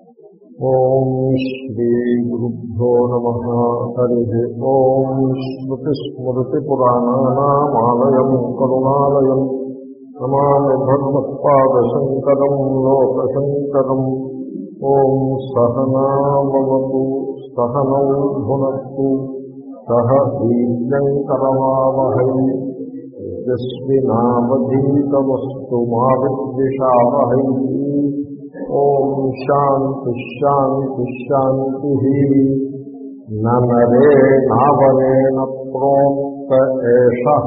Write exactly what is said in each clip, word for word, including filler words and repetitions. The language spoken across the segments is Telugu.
ఓం శ్రీ గురుభ్యో నమః. హరి ఓం. స్మృతిస్మృతిపురాణానామాలయం కరుణాలయం నమామి భగవత్పాదశంకరం లోకశంకరం. ఓం సహనావతు సహనౌ భునత్తు సహ వీర్యంకరవావహై తేజస్వినావధీతమస్తు మా విద్విషావహై. ఓం శాంతి శాంతి శాంతి. నరే నావరేణ ప్రోక్త ఏషః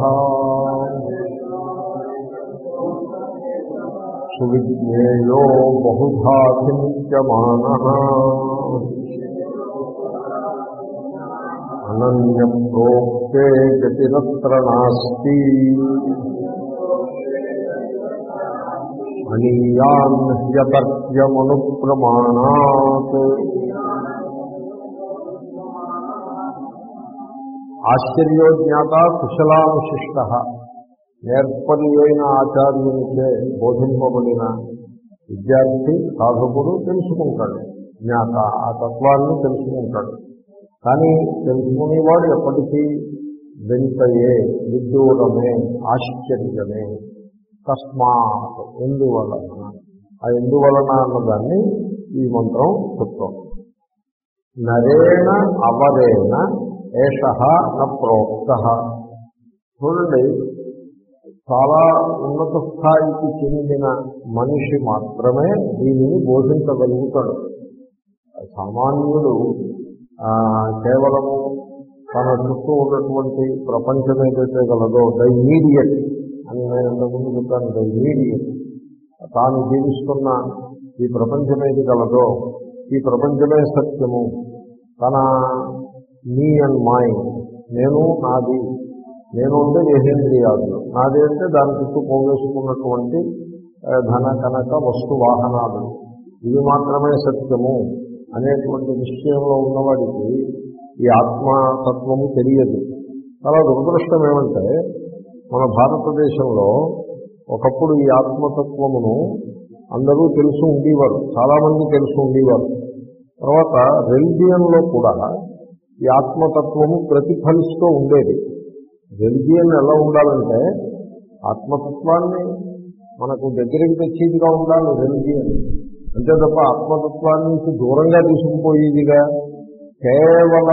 సువిజ్ఞేయో బహుధా చింత్యమానః అనన్య ప్రోక్తే గతిరత్ర నాస్తి అనీయాన్ హ్యతర్క్యమను ప్రమాణాత్. ఆశ్చర్యోజ్ఞాత కుశలానుశిష్ట. నేర్పరి అయిన ఆచార్యునిచే బోధింపబడిన విద్యార్థి సాధకుడు తెలుసుకుంటాడు, జ్ఞాత ఆ తత్వాన్ని తెలుసుకుంటాడు. కానీ తెలుసుకునేవాడు ఎప్పటికీ వింతయే, విదూరమే, ఆశ్చర్యమే. తస్మాత్ ఎందువలన, ఆ ఎందువలన అన్నదాన్ని ఈ మంత్రం చెప్తాం. నరేణ అవరేణ ఏషః న ప్రోక్తః. చూడండి, చాలా ఉన్నత స్థాయికి చెందిన మనిషి మాత్రమే దీనిని బోధించగలుగుతాడు. సామాన్యుడు కేవలము తన చుట్టూ ఉన్నటువంటి ప్రపంచం ఏదైతే గలదో ద ఇమీడియట్ అని నేను ఇంతకుముందు చెప్పాను. ద ఇమీడియట్ తాను జీవిస్తున్న ఈ ప్రపంచం ఏది గలదో ఈ ప్రపంచమే సత్యము, తన మీ అండ్ మైండ్, నేను నాది, నేను అంటే దేహేంద్రియాలు, నాది అంటే దాని చుట్టూ పోగేసుకున్నటువంటి ధన కనక వస్తు వాహనాలు, ఇవి మాత్రమే సత్యము అనేటువంటి నిశ్చయంలో ఉన్నవాడికి ఈ ఆత్మతత్వము తెలియదు. చాలా దురదృష్టం ఏమంటే, మన భారతదేశంలో ఒకప్పుడు ఈ ఆత్మతత్వమును అందరూ తెలుసు ఉండేవారు, చాలామంది తెలుసు ఉండేవారు. తర్వాత రెలిజియన్లో కూడా ఈ ఆత్మతత్వము ప్రతిఫలిస్తూ ఉండేది. రెలిజియన్ ఎలా ఉండాలంటే ఆత్మతత్వాన్ని మనకు దగ్గరికి తెచ్చేదిగా ఉండాలి రెలిజియన్. అంతే తప్ప ఆత్మతత్వానికి దూరంగా తీసుకుపోయేదిగా కేవల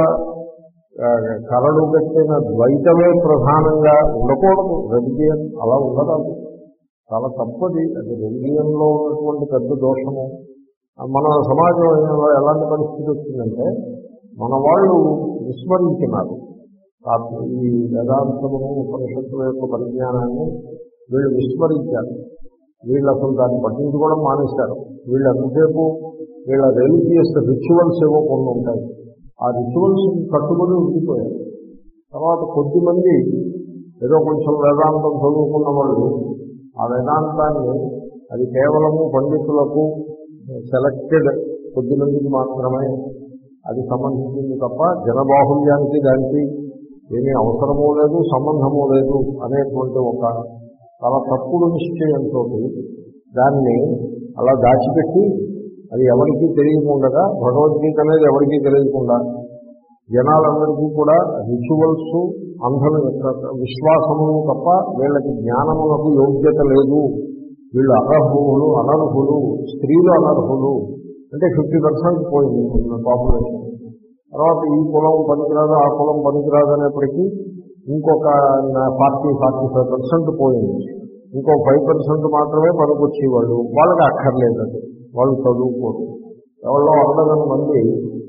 కరడు కట్టిన ద్వైతమే ప్రధానంగా ఉండకూడదు. రెలిజియన్ అలా ఉండరాదు, చాలా తప్పది. అది రెలిజియన్లో ఉన్నటువంటి పెద్ద దోషము. మన సమాజం ఎలాంటి పరిస్థితి వచ్చిందంటే, మన వాళ్ళు విస్మరించినారు ఈ వేదాంతమును ఉపనిషత్తుల యొక్క పరిజ్ఞానాన్ని. వీళ్ళు విస్మరించారు, వీళ్ళు అసలు దాన్ని పట్టించుకోవడం మానేశారు. వీళ్ళు ఎంతసేపు వీళ్ళ రిలీజియస్ రిచువల్స్ ఏవో కొన్ని ఉంటాయి, ఆ రిచువల్స్ కట్టుబడి ఉండిపోయారు. తర్వాత కొద్దిమంది ఏదో కొంచెం వేదాంతం చదువుకున్న వాళ్ళు ఆ వేదాంతాన్ని అది కేవలము పండితులకు సెలెక్టెడ్ కొద్దిమందికి మాత్రమే అది సంబంధించింది తప్ప జనబాహుల్యానికి దానికి ఏమీ అవసరమూ లేదు, సంబంధమూ లేదు అనేటువంటి ఒక చాలా తప్పుడు నిశ్చయంతో దాన్ని అలా దాచిపెట్టి అది ఎవరికీ తెలియకుండా, భగవద్గీత అనేది ఎవరికీ తెలియకుండా జనాలందరికీ కూడా రిచువల్స్ అంధన విశ్వాసము తప్ప వీళ్ళకి జ్ఞానములకు యోగ్యత లేదు, వీళ్ళు అర్హులు అనర్హులు, స్త్రీలు అనర్హులు అంటే ఫిఫ్టీ పర్సెంట్ పోయింది పాపులేషన్. తర్వాత ఈ కులం పనికిరాదు, ఆ కులం పనికిరాదు అనేప్పటికీ ఇంకొక ఫార్టీ ఫార్టీ ఫైవ్ పర్సెంట్ పోయింది. ఇంకో ఫైవ్ పర్సెంట్ మాత్రమే పనికొచ్చేవాళ్ళు, వాళ్ళకి అక్కర్లేదు, అది వాళ్ళు చదువుకోరు. ఎవరో అరడగని మంది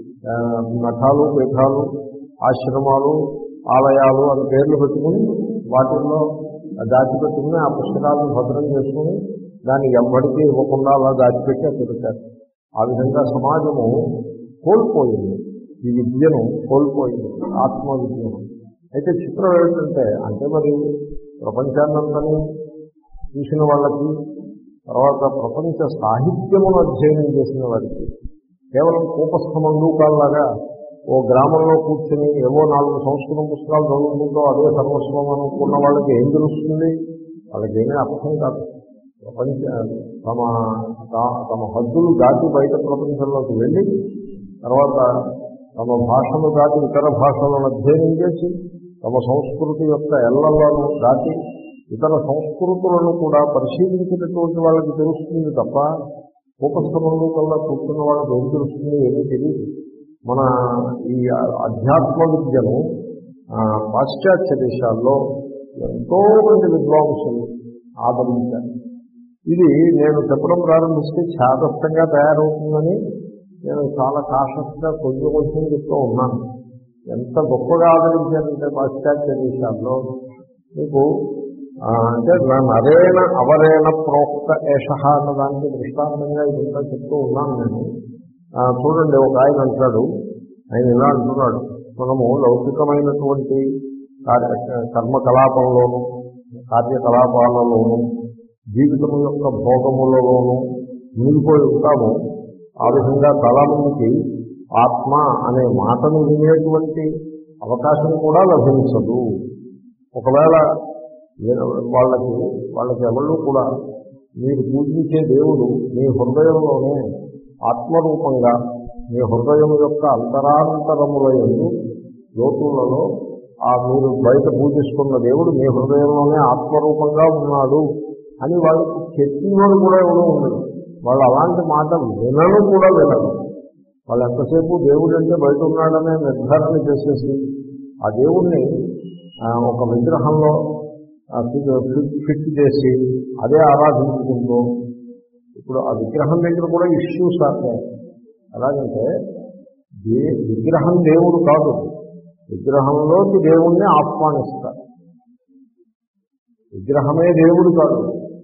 మఠాలు, పీఠాలు, ఆశ్రమాలు, ఆలయాలు అని పేర్లు పెట్టుకుని వాటిల్లో దాచిపెట్టుకుని ఆ పుస్తకాలను భద్రం చేసుకుని దాన్ని ఎవ్వడికి ఇవ్వకుండా అలా దాచిపెట్టి తిరుగుతారు. ఆ విధంగా సమాజము కోల్పోయింది, ఈ విద్యను కోల్పోయింది, ఆత్మ విద్యను. అయితే చిత్రం ఏమిటంటే, అంటే మరి ప్రపంచాన్నంతని చూసిన వాళ్ళకి, తర్వాత ప్రపంచ సాహిత్యమును అధ్యయనం చేసిన వారికి, కేవలం కూపస్థ మండూకాల్లాగా ఓ గ్రామంలో కూర్చుని ఏవో నాలుగు సంస్కృతం పుస్తకాలు చదువుకుంటూ అదే సర్వస్వం అనుకున్న వాళ్ళకి ఏం తెలుస్తుంది? వాళ్ళకి ఏమీ అర్థం కాదు. ప్రపంచ తమ తమ హద్దులు దాటి బయట ప్రపంచంలోకి వెళ్ళి తర్వాత తమ భాషను దాటి ఇతర భాషలను అధ్యయనం చేసి తమ సంస్కృతి యొక్క ఎల్లలను దాటి ఇతర సంస్కృతులను కూడా పరిశీలించినటువంటి వాళ్ళకి తెలుస్తుంది తప్ప ఉపస్థమంలో కల్లా కూర్చున్న వాళ్ళకి ఏం తెలుస్తుంది ఏమీ తెలియదు. మన ఈ అధ్యాత్మ విద్యను పాశ్చాత్య దేశాల్లో ఎంతో మంది విద్వాంసులు ఆదరించారు. ఇది నేను చెప్పడం ప్రారంభిస్తే ఛాదస్థంగా తయారవుతుందని నేను చాలా కాషస్గా కొంచెం కొంచెం చెప్తూ ఉన్నాను. ఎంత గొప్పగా ఆదరించారంటే పాశ్చాత్య దేశాల్లో మీకు అంటే నరేణ అవరేణ ప్రోక్త ఏష అన్నదానికి దృష్టాంతంగా ఇదంతా చెప్తూ ఉన్నాను నేను. చూడండి, ఒక ఆయన అంటాడు, ఆయన ఇలా అంటున్నాడు, మనము లౌకికమైనటువంటి కార్య కర్మకలాపంలోనూ కార్యకలాపాలలోనూ జీవితం యొక్క భోగములలోనూ మునిగిపోయి ఉంటాము. ఆ విధంగా చాలా మందికి ఆత్మ అనే మాటను వినేటువంటి అవకాశం కూడా లభించదు. ఒకవేళ వాళ్ళకి వాళ్ళకి ఎవరు కూడా మీరు పూజించే దేవుడు మీ హృదయంలోనే ఆత్మరూపంగా మీ హృదయం యొక్క అంతరాంతరముల యందు లోతులలో ఆ మీరు బయట పూజిస్తున్న దేవుడు మీ హృదయంలోనే ఆత్మరూపంగా ఉన్నాడు అని వాళ్ళకి చెప్పినోడు కూడా ఎవరో ఉండదు. వాళ్ళు అలాంటి మాట వినను కూడా వినరు. వాళ్ళు ఎంతసేపు దేవుడు అంటే బయట ఉన్నాడనే నిర్ధారణ చేసేసి ఆ దేవుణ్ణి ఒక విగ్రహంలో ఫిట్ చేసి అదే ఆరాధించుకుంటూ ఇప్పుడు ఆ విగ్రహం దగ్గర కూడా ఇష్యూస్ ఆడతాయి. ఎలాగంటే విగ్రహం దేవుడు కాదు, విగ్రహంలోకి దేవుణ్ణి ఆహ్వానిస్తారు. విగ్రహమే దేవుడు కాదు.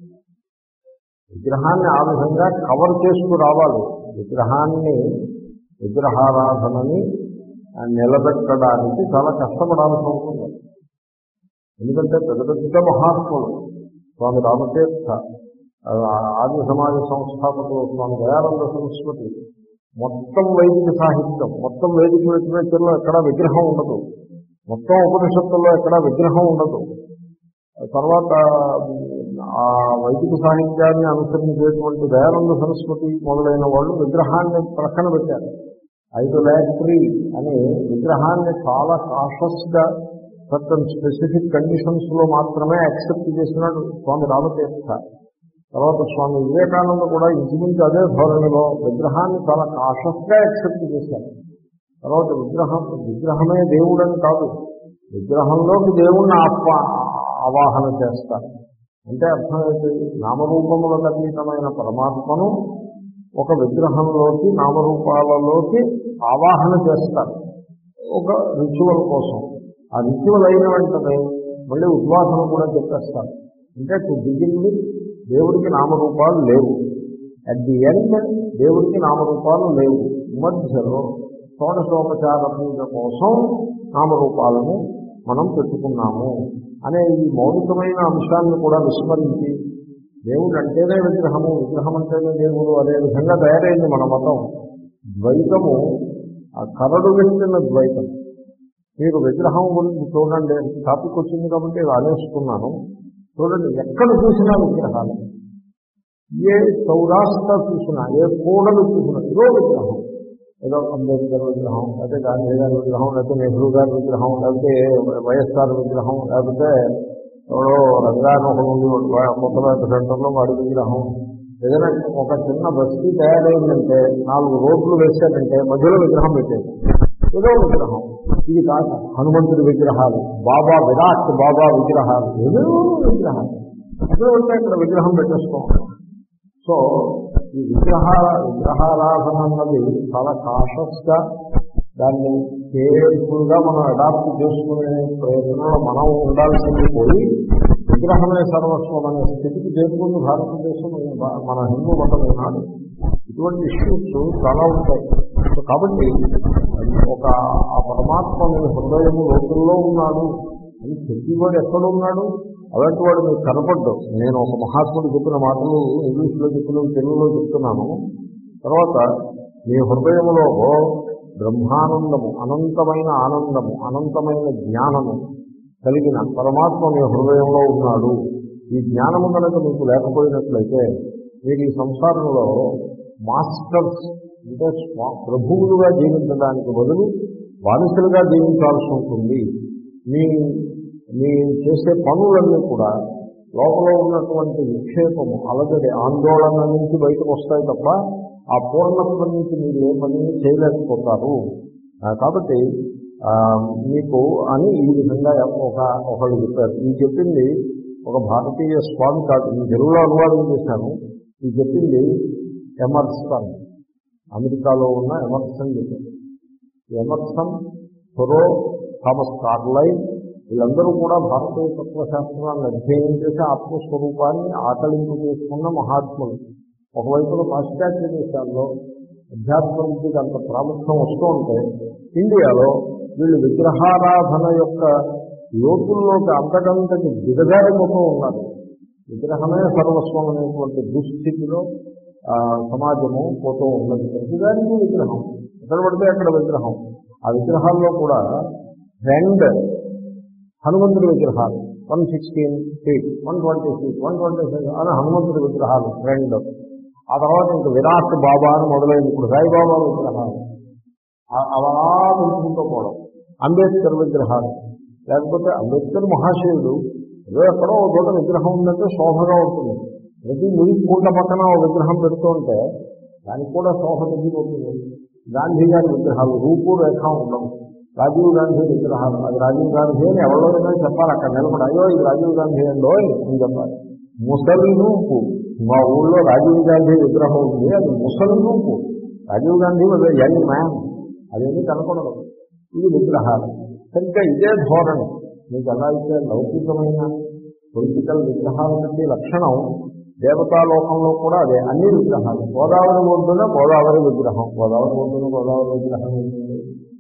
విగ్రహాన్ని ఆ విధంగా కవర్ చేసుకు రావాలి. విగ్రహాన్ని విగ్రహారాధనని నిలబెట్టడానికి చాలా కష్టపడాల్సి ఉంటుంది. ఎందుకంటే పెద్ద పెద్ద మహాత్ములు స్వామి రామతీర్థ, ఆర్య సమాజ సంస్థాపకులు స్వామి దయానంద సరస్వతి, మొత్తం వైదిక సాహిత్యం మొత్తం వైదిక లిటరేచర్లో ఎక్కడా విగ్రహం ఉండదు. మొత్తం ఉపనిషత్తుల్లో ఎక్కడా విగ్రహం ఉండదు. తర్వాత ఆ వైదిక సాహిత్యాన్ని అనుసరించేటువంటి దయానంద సరస్వతి మొదలైన వాళ్ళు విగ్రహాన్ని ప్రక్కన పెట్టారు. ఐడోలాట్రీ అనే విగ్రహాన్ని చాలా కాషస్గా సర్టన్ స్పెసిఫిక్ కండిషన్స్ లో మాత్రమే యాక్సెప్ట్ చేసినాడు స్వామి రామతీర్థ. తర్వాత స్వామి వివేకానంద కూడా ఇంచుమించు అదే ధోరణిలో విగ్రహాన్ని చాలా కాషస్గా యాక్సెప్ట్ చేశారు. తర్వాత విగ్రహం విగ్రహమే దేవుడని కాదు, విగ్రహంలోకి దేవుణ్ణి ఆహ్వ ఆవాహన చేస్తారు. అంటే అర్థమైతే నామరూపములకు అతీతమైన పరమాత్మను ఒక విగ్రహంలోకి నామరూపాలలోకి ఆవాహన చేస్తారు ఒక రిచువల్ కోసం. ఆ రిచువల్ అయిన వెంటనే మళ్ళీ ఉద్వాసన కూడా చెప్పేస్తారు. అంటే టు బిగిన్ విత్ దేవుడికి నామరూపాలు లేవు, అట్ ది ఎండ్ దేవుడికి నామరూపాలు లేవు, మధ్యలో షోడశోపచార పూజ కోసం నామరూపాలను మనం పెట్టుకున్నాము అనే ఈ మౌలికమైన అంశాన్ని కూడా విస్మరించి దేవుడు అంటేనే విగ్రహము, విగ్రహం అంటేనే దేవుడు అనే విధంగా తయారైంది మన మతం. ద్వైతము ఆ కరడు పెట్టిన ద్వైతం. మీరు విగ్రహం గురించి చూడండి, టాపిక్ వచ్చింది కాబట్టి రానేసుకున్నాను. చూడండి, ఎక్కడ చూసినా విగ్రహాలు, ఏ సౌరాష్ట్ర చూసినా, ఏ కూడలు చూసినా ఏదో విగ్రహం. ఏదో అంబేద్కర్ విగ్రహం, లేకపోతే గాంధీ గారి విగ్రహం, లేకపోతే నెహ్రూ గారి విగ్రహం, లేకపోతే వైఎస్ఆర్ విగ్రహం, లేకపోతే ఎవడో రంగానొక నుండి కొత్తపేట సెంటర్లో వాడి విగ్రహం. ఏదైనా ఒక చిన్న బస్తీ తయారైందంటే నాలుగు రోడ్లు వేశారంటే మధ్యలో విగ్రహం పెట్టేది, ఏదో విగ్రహం. ఇది కాదు హనుమంతుడి విగ్రహాలు, బాబా విరాట్ బాబా విగ్రహాలు, ఏదో విగ్రహాలు. అదే ఉంటే ఇక్కడ విగ్రహం పెట్టేసుకోవాలి. సో ఈ విగ్రహ విగ్రహారాధన అన్నది చాలా కాషస్గా దాన్ని కేర్ఫుల్గా మనం అడాప్ట్ చేసుకునే ప్రయత్నంలో మనం ఉండాల్సింది పోయి విగ్రహమే సర్వస్వం అనే స్థితికి చేరుకుంది భారతదేశం, మన హిందూ మతం ఉన్నాడు. ఇటువంటి ఇష్యూస్ చాలా ఉంటాయి. సో కాబట్టి ఒక ఆ పరమాత్మ మీ హృదయము లోతుల్లో ఉన్నాడు అని చెప్పేవాడు ఎక్కడున్నాడు? అలాంటి వాడు మీకు కనపడ్డు. నేను ఒక మహాత్ముడు చెప్పిన మాటలు ఇంగ్లీష్లో చెప్పిన తెలుగులో చెప్తున్నాను. తర్వాత మీ హృదయంలో బ్రహ్మానందము, అనంతమైన ఆనందము, అనంతమైన జ్ఞానము కలిగిన పరమాత్మ మీ హృదయంలో ఉన్నాడు ఈ జ్ఞానము కనుక మీకు లేకపోయినట్లయితే మీరు ఈ సంసారంలో మాస్టర్స్ అంటే స్వా ప్రభువులుగా జీవించడానికి బదులు బానిసలుగా జీవించాల్సి ఉంటుంది. మీ మీ చేసే పనులన్నీ కూడా లోపల ఉన్నటువంటి విక్షేపము అలజడి ఆందోళన నుంచి బయటకు వస్తాయి తప్ప ఆ పూర్ణత్వం నుంచి మీరు ఏ పని చేయలేకపోతారు. కాబట్టి మీకు అని ఈ విధంగా ఒక ఒకళ్ళు చెప్పారు. ఈ చెప్పింది ఒక భారతీయ స్వామి కాదు, ఈ తెలుగులో అనువాదం చేశాను. ఈ చెప్పింది ఎమర్సన్, అమెరికాలో ఉన్న ఎమర్సన్ చెప్పారు. ఎమర్సన్, థొరో, థామస్ కార్లైల్ వీళ్ళందరూ కూడా భారతీయ తత్వశాస్త్రాన్ని అధ్యయనం చేసి ఆత్మస్వరూపాన్ని ఆకలింపు చేసుకున్న మహాత్ములు. ఒకవైపున పాశ్చాత్య దేశాల్లో అధ్యాత్మ విద్యకు అంత ప్రాముఖ్యం వస్తూ ఉంటే ఇండియాలో వీళ్ళు విగ్రహారాధన యొక్క లోతుల్లోకి అంతకంతకి దిగజారిపోతూ ఉన్నారు. విగ్రహమే సర్వస్వం అనేటువంటి దుస్థితిలో సమాజము పోతూ ఉన్నది. ప్రతిదానికి విగ్రహం, ఎక్కడ పడితే అక్కడ విగ్రహం. ఆ విగ్రహాల్లో కూడా రెండు హనుమంతుడి విగ్రహాలు one sixteen feet one twenty feet one twenty feet అని హనుమంతుడి విగ్రహాలు రెండు. ఆ తర్వాత ఇంకా విరాట్ బాబా అని మొదలైంది. ఇప్పుడు సాయిబాబా విగ్రహాలు అలా పెంచుకుంటూ పోవడం. అంబేద్కర్ విగ్రహాలు, లేకపోతే అంబేద్కర్ మహాశయుడు ఏదో ఎక్కడో ఒక చోట విగ్రహం ఉందంటే శోభగా ఉంటుంది. ప్రతి మురికి పూట పక్కన ఒక విగ్రహం పెడుతూ ఉంటే దానికి కూడా శోభ తగ్గిపోతుంది. గాంధీ గారి విగ్రహాలు రూపు రేఖ ఉండవు. రాజీవ్ గాంధీ విగ్రహాలు, అది రాజీవ్ గాంధీ అని ఎవరిలోనైనా చెప్పాలి. అక్కడ నిలబడి అయ్యో ఇది రాజీవ్ గాంధీ అండో అని చెప్పాలి. ముసలి రూపు, మా ఊళ్ళో రాజీవ్ గాంధీ విగ్రహం ఉంది, అది ముసలి రూపు. Rajiv Gandhi was young man, అదేమీ కనపడదు. ఇది విగ్రహాలు. సరిగ్గా ఇదే ధోరణి మీకు ఎలా అయితే లౌకికమైన పొలిటికల్ విగ్రహాల కంటే లక్షణం దేవతాలోకంలో కూడా అదే. అన్ని విగ్రహాలు. గోదావరి ఒడ్డున గోదావరి విగ్రహం, గోదావరి ఒడ్డున గోదావరి విగ్రహం ఉంటుంది.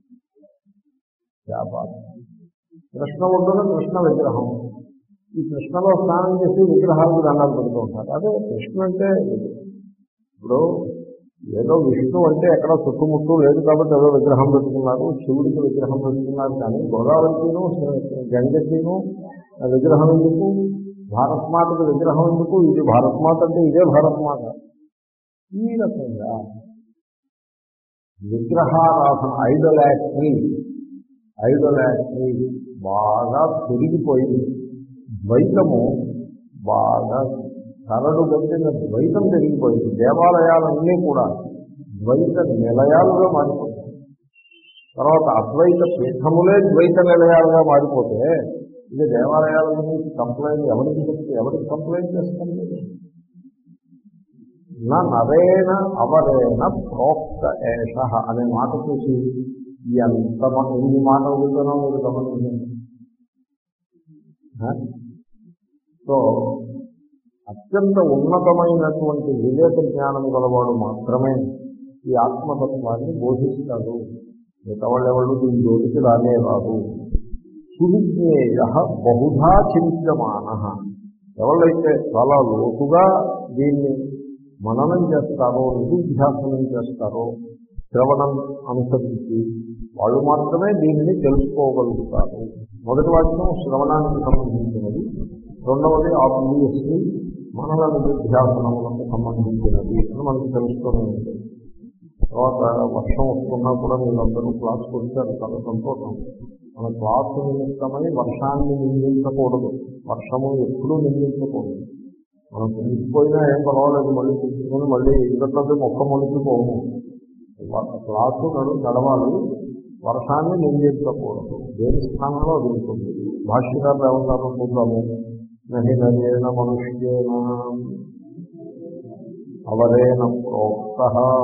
కృష్ణ ఒడ్డున కృష్ణ విగ్రహం. ఈ కృష్ణలో స్నానం చేసి విగ్రహాలకు దండాలు పెడుతూ ఉంటారు. అదే కృష్ణ అంటే ఇప్పుడు ఏదో విష్ణు అంటే ఎక్కడ చుట్టుముట్టు లేదు కాబట్టి ఏదో విగ్రహం పెట్టుకున్నారు, శివుడికి విగ్రహం పెట్టుకున్నారు. కానీ గోదావరికిను గంగకిను విగ్రహం ఎందుకు? భారత్మాతకు విగ్రహం ఎందుకు? ఇది భారత్మాత అంటే ఇదే భారత్మాత. ఈ రకంగా విగ్రహారాధన ఐడోలాట్రీ ఐడోలాట్రీ బాగా పెరిగిపోయింది. ద్వైతము బాగా కరడు గట్టిన ద్వైతం పెరిగిపోయింది. దేవాలయాలన్నీ కూడా ద్వైత నిలయాలుగా మారిపోతాయి. తర్వాత అద్వైత పీఠములే ద్వైత నిలయాలుగా మారిపోతే ఇది దేవాలయాల గురించి కంప్లైంట్ ఎవరికి చెప్తే ఎవరికి కంప్లైంట్ చేస్తుంది? నా నరేణ అవరేణ ప్రోక్త ఏష అనే మాట చూసి ఎంత ఎన్ని మాటలు వింటున్నాం మీరు గమనించండి. సో అత్యంత ఉన్నతమైనటువంటి వివేక జ్ఞానం గలవాడు మాత్రమే ఈ ఆత్మతత్వాన్ని బోధిస్తాడు. మిగతా వాళ్ళు ఎవరు దీని జోలికి రానే రాదు. సువిజ్ఞేయ బహుధా చింత్యమాన, ఎవరైతే చాలా లోతుగా దీన్ని మననం చేస్తారో, నిధిధ్యాసనం చేస్తారో, శ్రవణం అనుసరించి వాళ్ళు మాత్రమే దీనిని తెలుసుకోగలుగుతారు. మొదటి వాక్యం శ్రవణానికి సంబంధించినది, రెండవది ఆబ్వియస్లీ మనల నిధిధ్యాసనములకు సంబంధించినది అని మనకు తెలుస్తూనే ఉంది. తర్వాత వర్షం వస్తున్నా కూడా మీరందరూ క్లాస్కి వచ్చారు, చాలా సంతోషం. మన క్లాసు నిమిత్తమై వర్షాన్ని నిందించకూడదు, వర్షము ఎప్పుడూ నిందించకూడదు. మనం నిలిచిపోయినా ఏం పర్వాలేదు, మళ్ళీ తీసుకుని మళ్ళీ ఇంకొకటి మొక్క మొలిచిపోము. క్లాసు నడు నడవాలి, వర్షాన్ని నిందించకూడదు. దేని స్థానంలో అది ఉంటుంది. భాష్యకారులు ఏమంటారో చూద్దాము. నహి నరేణ మనుష్యేన అవరేణ ప్రోక్త,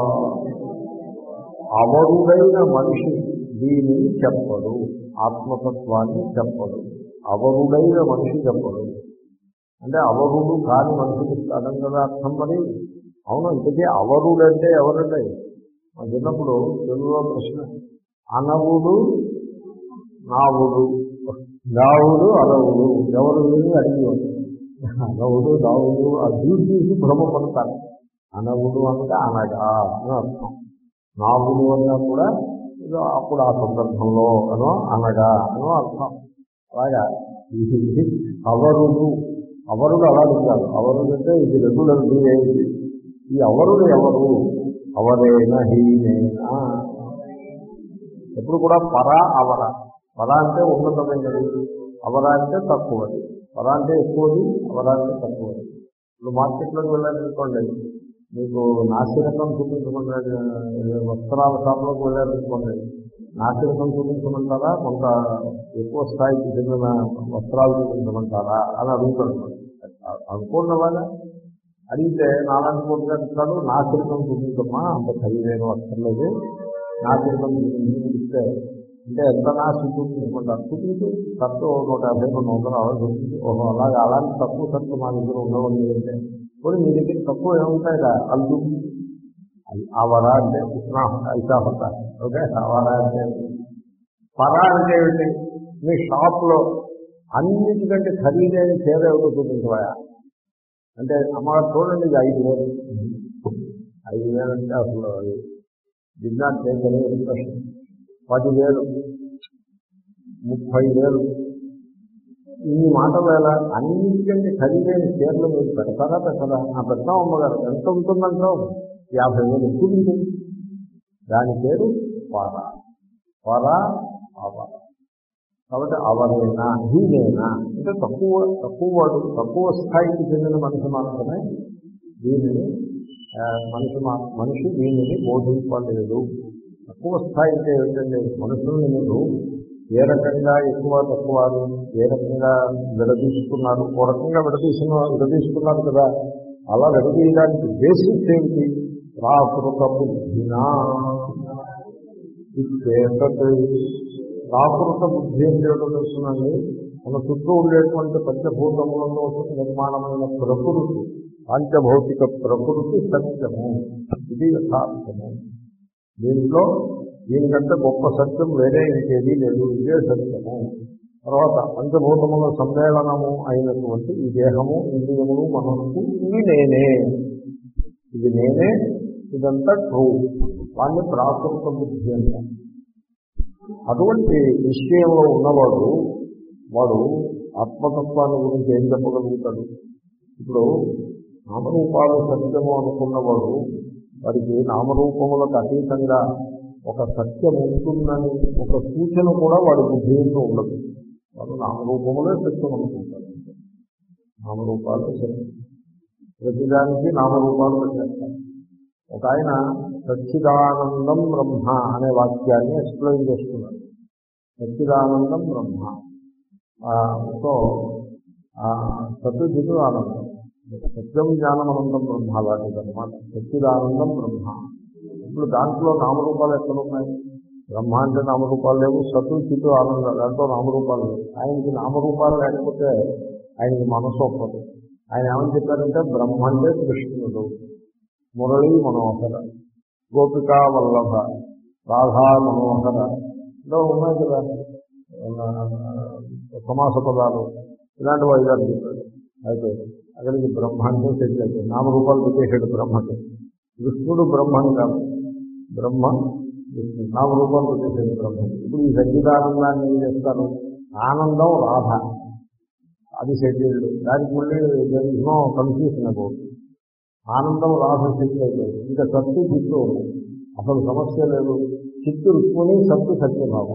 అవరుడైన మనిషి దీనిని చెప్పడు, ఆత్మతత్వాన్ని చెప్పడు. అవరుడైన మనిషి చెప్పడు అంటే అవరుడు కాని మనిషికి ఇస్తాడం కదా అర్థం. మరి అవును, ఇంతకీ అవరుడంటే ఎవరంటే మా చిన్నప్పుడు తెలుగులో ప్రశ్న, అనవుడు నావుడు, దావుడు అలవుడు ఎవరు అడిగేవాడు. అనవుడు దావుడు ఆ చూసి చూసి భ్రమపడతారు. అనవుడు అంటే అనగా అని అర్థం, నావుడు అన్నా కూడా అప్పుడు ఆ సందర్భంలో అనో అనగా అనో అర్థం. అలాగా అవరుడు అవరుడు అలా అడిగారు. అవరుడు అంటే ఇది రెగ్యులర్ ఏది ఈ అవరుడు ఎవరు? అవరేన హీనేనా. ఎప్పుడు కూడా పర అవర. పర అంటే ఉన్నతమైనది, అవర అంటే తక్కువది. పర అంటే ఎక్కువది, అవర అంటే తక్కువది. ఇప్పుడు మార్కెట్లోకి వెళ్ళాలనుకోండి, మీకు నాసిరకం చూపించమంటారు. వస్త్రాల షాప్లోకి వెళ్ళాలనుకోండి, నాసిరకం చూపించమంటారా, కొంత ఎక్కువ స్థాయికి చెందిన వస్త్రాలు చూపించమంటారా అని అడుగుతాడు. అనుకోండి అలాగా అడిగితే నాలుగు కోట్ల ఇస్తాడు. నాసిరకం చూపించమ్మా, అంత ఖరీదైన వస్త్రం లేదు, నాసిరకం చూపిస్తే అంటే ఎంత నాసి చూపించమంటారు. చూపించు ఖర్చు నూట యాభై రెండు వందలు అలా చూపించి, ఓహో అలాగే అలాంటి తక్కువ ఖర్చు మా దగ్గర ఉండవండి అంటే, కూడా మీ దగ్గర తక్కువ ఏముంటాయిగా అది చూపించి. అది అవరా అంటే ఇస్నా ఐసా హోతా. ఓకే, అవరా అంటే. పర అంటే ఏమిటి? మీ షాప్లో అన్నిటికంటే ఖరీదైన చీర ఎవరో చూపించవా అంటే, అమ్మగారు చూడండి ఇది ఐదు వేలు. ఐదు వేలు అంటే అసలు అది did not take any impression. పదివేలు, ముప్పై వేలు, ఇన్ని మాటలు ఎలా? అన్నిటికంటే ఖరీదైన చీరలు మీరు పెడతారా పెట్టరా? ఆ పెడతాం అమ్మగారు. ఎంత ఉంటుందంటావు? యాభై వేలు ఉంటుంది. దాని పేరు పర. పర అవర. కాబట్టి అవరేనా హీనేనా అంటే తక్కువ తక్కువ వాడు, తక్కువ స్థాయికి చెందిన మనిషి మాత్రమే దీనిని మనిషి మా మనిషి దీనిని బోధింపలేదు. తక్కువ స్థాయి అంటే ఏమిటంటే మనుషుల్ని మీరు ఏ రకంగా ఎక్కువ తక్కువ ఏ రకంగా విడదీస్తున్నారు, ఓ రకంగా విడదీసిన విడదీస్తున్నారు కదా, అలా విడదీయడానికి బేసిక్స్ ఏమిటి? ప్రాకృత బుద్ధినా. ప్రాకృత బుద్ధి అంటే ఏమిటో తెలుస్తుందండి. మన చుట్టూ ఉండేటువంటి పంచభూతములతో నిర్మాణమైన ప్రకృతి, పంచభౌతిక ప్రకృతి సత్యము, ఇది యథార్థము. దీంట్లో దీనికంటే గొప్ప సత్యం వేరే ఇంకేదీ లేదు, ఇదే సత్యము. తర్వాత పంచభూతముల సమ్మేళనము అయినటువంటి ఈ దేహము, ఇంద్రియములు, మనస్సు, ఇవి నేనే, ఇది నేనే, ఇదంతా ట్రూ. వాడిని ప్రాకృత బుద్ధి అంటారు. అటువంటి విషయంలో ఉన్నవాడు వాడు ఆత్మతత్వాన్ని గురించి ఏం చెప్పగలుగుతాడు? ఇప్పుడు నామరూపాలు సత్యము అనుకున్నవాడు వారికి నామరూపములకు అతీతంగా ఒక సత్యం ఉంటుందని ఒక సూచన కూడా వాడి బుద్ధిలో ఉండదు. వాడు నామరూపములే సత్యం అనుకుంటాడు. నామరూపాలు సత్యం, ప్రతిదానికి నామరూపాలు పెట్టేస్తారు. ఒక ఆయన సచ్చిదానందం బ్రహ్మ అనే వాక్యాన్ని ఎక్స్ప్లెయిన్ చేస్తున్నారు. సచ్చిదానందం బ్రహ్మ. సో సత్తు చిత్తు ఆనందం, సత్యం జ్ఞానమనందం బ్రహ్మ లాంటిది అనమాట. సచ్చిదానందం బ్రహ్మ. ఇప్పుడు దాంట్లో నామరూపాలు ఎక్కడున్నాయి? బ్రహ్మ అంటే నామరూపాలు లేవు, సత్తు చిత్తు ఆనందం దాంట్లో నామరూపాలు లేవు. ఆయనకి నామరూపాలు లేకపోతే ఆయనకి మనసు ఒప్పదు. ఆయన ఏమని చెప్పారంటే బ్రహ్మ అంటే కృష్ణుడు, మురళీ మనోహర, గోపికా వల్లభ, రాధా మనోహర, ఇలా ఉన్నాయి కదా సమాస పదాలు, ఇలాంటివి ఐదారు చెప్పాడు. అయితే అక్కడికి బ్రహ్మ అంటే తెచ్చాడు, నామరూపాలు పెట్టేశాడు బ్రహ్మకి. కృష్ణుడు బ్రహ్మని కాదు, బ్రహ్మ విష్ణు నామరూపాలు పెట్టేశాడు బ్రహ్మకి. ఇప్పుడు ఈ సచ్చిదానందాన్ని ఏం చేస్తారు? ఆనందం రాధ, అది షెడ్యూల్డ్. దానికి మళ్ళీ ఎన్నో కన్ఫ్యూషన్ అయిపోతుంది. ఆనందం రాధ శక్తి అయిపోయింది. ఇంకా సత్తు చిత్తు అసలు సమస్య లేదు. చిత్తు రుక్మిణి, సత్తు సత్యభావం.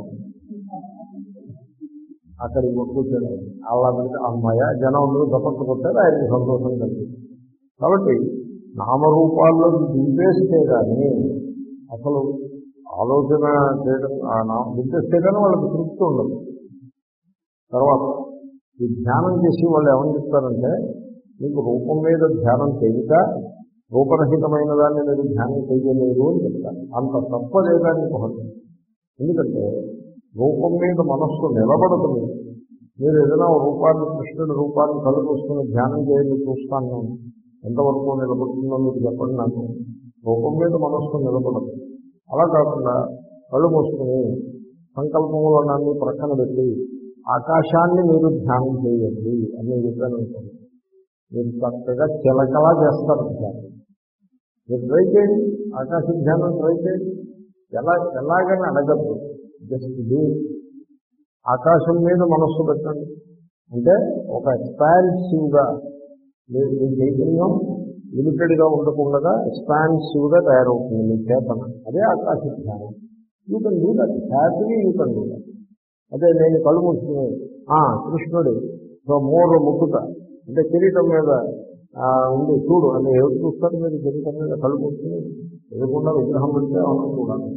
అక్కడికి కూర్చొని అలా పెడితే అమ్మాయ జనం అందరూ దప్పట్లు కొట్టారు, ఆయనకి సంతోషం కలిగింది. కాబట్టి నామరూపాల్లో దింపేస్తే కానీ అసలు ఆలోచన చేయడం, దింపేస్తే కానీ వాళ్ళకి తృప్తి ఉండదు. తర్వాత ఈ ధ్యానం చేసి వాళ్ళు ఏమని చెప్తారంటే, మీకు రూపం మీద ధ్యానం చేయక రూపరహితమైన దాన్ని మీరు ధ్యానం చేయలేదు అని చెప్తారు. అంత తప్పలేదానికి ఒకటి. ఎందుకంటే రూపం మీద మనస్సు నిలబడదు. మీరు ఏదైనా రూపాన్ని, కృష్ణుడి రూపాన్ని కలుపుకొని ధ్యానం చేయండి, చూస్తాను నేను ఎంతవరకు నిలబడుతుందో మీరు చెప్పండి నాకు. రూపం మీద మనస్సు నిలబడదు. అలా కాకుండా కళ్ళు మూసుకుని సంకల్పములన్నీ ప్రక్కన పెట్టి ఆకాశాన్ని మీరు ధ్యానం చేయండి అని నేను చెప్పాను అనుకోండి, మీరు చక్కగా చిలకలా చేస్తారు. మీరు ట్రై చేయండి, ఆకాశ ధ్యానం ట్రై చేయండి. ఎలా ఎలాగని అడగద్దు, జస్ట్ డూ. ఆకాశం మీద మనస్సు పెట్టండి, అంటే ఒక ఎక్స్పాన్సివ్గా మీ చైతన్యం లిమిటెడ్గా ఉండకుండా ఎక్స్పాన్సివ్గా తయారవుతుంది మీ చేతన. అదే ఆకాశ ధ్యానం. You can do that happily, you can do that. అదే నేను కళ్ళు మూసుకుని కృష్ణుడు సో మోరు ముక్కుత అంటే కిరీటం మీద ఉంది చూడు అని ఎవరు చూస్తారు? మీరు కిరీటం మీద కళ్ళు మూసుకుని ఎదురకుండా విగ్రహం పెడితే అవును చూడాలి.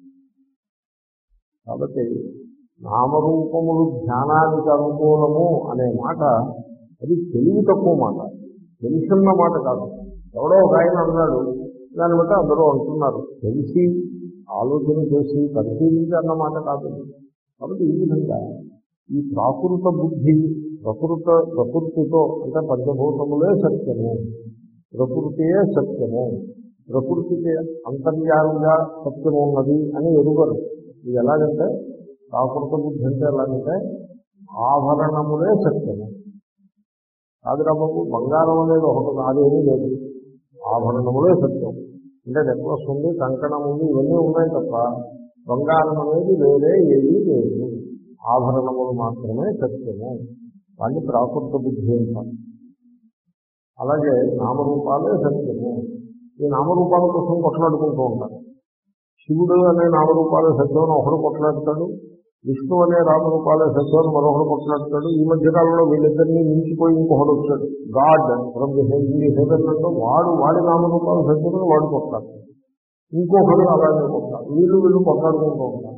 కాబట్టి నామరూపములు ధ్యానానికి అనుకూలము అనే మాట అది తెలివి తక్కువ మాట, తెలుసున్న మాట కాదు. ఎవడో ఒక ఆయన అన్నాడు, దాన్ని బట్టి అందరూ అంటున్నారు. తెలిసి ఆలోచన చేసి పరిశీలించి అన్నమాట కాదు. కాబట్టి ఈ విధంగా ఈ ప్రాకృత బుద్ధి ప్రకృత ప్రకృతితో అంటే పంచభూతములే సత్యము, ప్రకృతియే సత్యము, ప్రకృతికి అంతర్యాలుగా సత్యము ఉన్నది అని ఎరుగరు. ఇది ఎలాగంటే ప్రాకృత బుద్ధి అంటే ఎలాగంటే ఆభరణములే సత్యము. కాదురా బాబు, బంగారం అనేది ఒకటి అదేమీ లేదు, ఆభరణములే సత్యం. అంటే నెక్లెస్ ఉంది, కంకణం ఉంది, ఇవన్నీ ఉన్నాయి తప్ప బంగారం అనేది వేరే ఏమీ లేదు. ఆభరణములు మాత్రమే సత్యము. వాటిని ప్రాకృత బుద్ధి అంటారు. అలాగే నామరూపాలే సత్యము. ఈ నామరూపాల కోసం కొట్లాడుకుంటూ ఉంటారు. శివుడు అనే నామరూపాలే సత్యం ఒకడు కొట్లాడతాడు, విష్ణు అనే నామరూపాలే సత్యం మరొకడు కొట్లాడతాడు. ఈ మధ్యకాలంలో వీళ్ళిద్దరినీ మించిపోయి ఇంకొకడు వచ్చాడు, గాడ్ ఫ్రమ్ ది హెవెన్ అంటూ వాడు వాడి నామరూపాలు సత్యమని వాడు కొట్లాడతాడు. ఇంకొకడు అలాగే కొట్లాడు. వీళ్ళు వీళ్ళు కొట్లాడుకుంటూ ఉంటారు.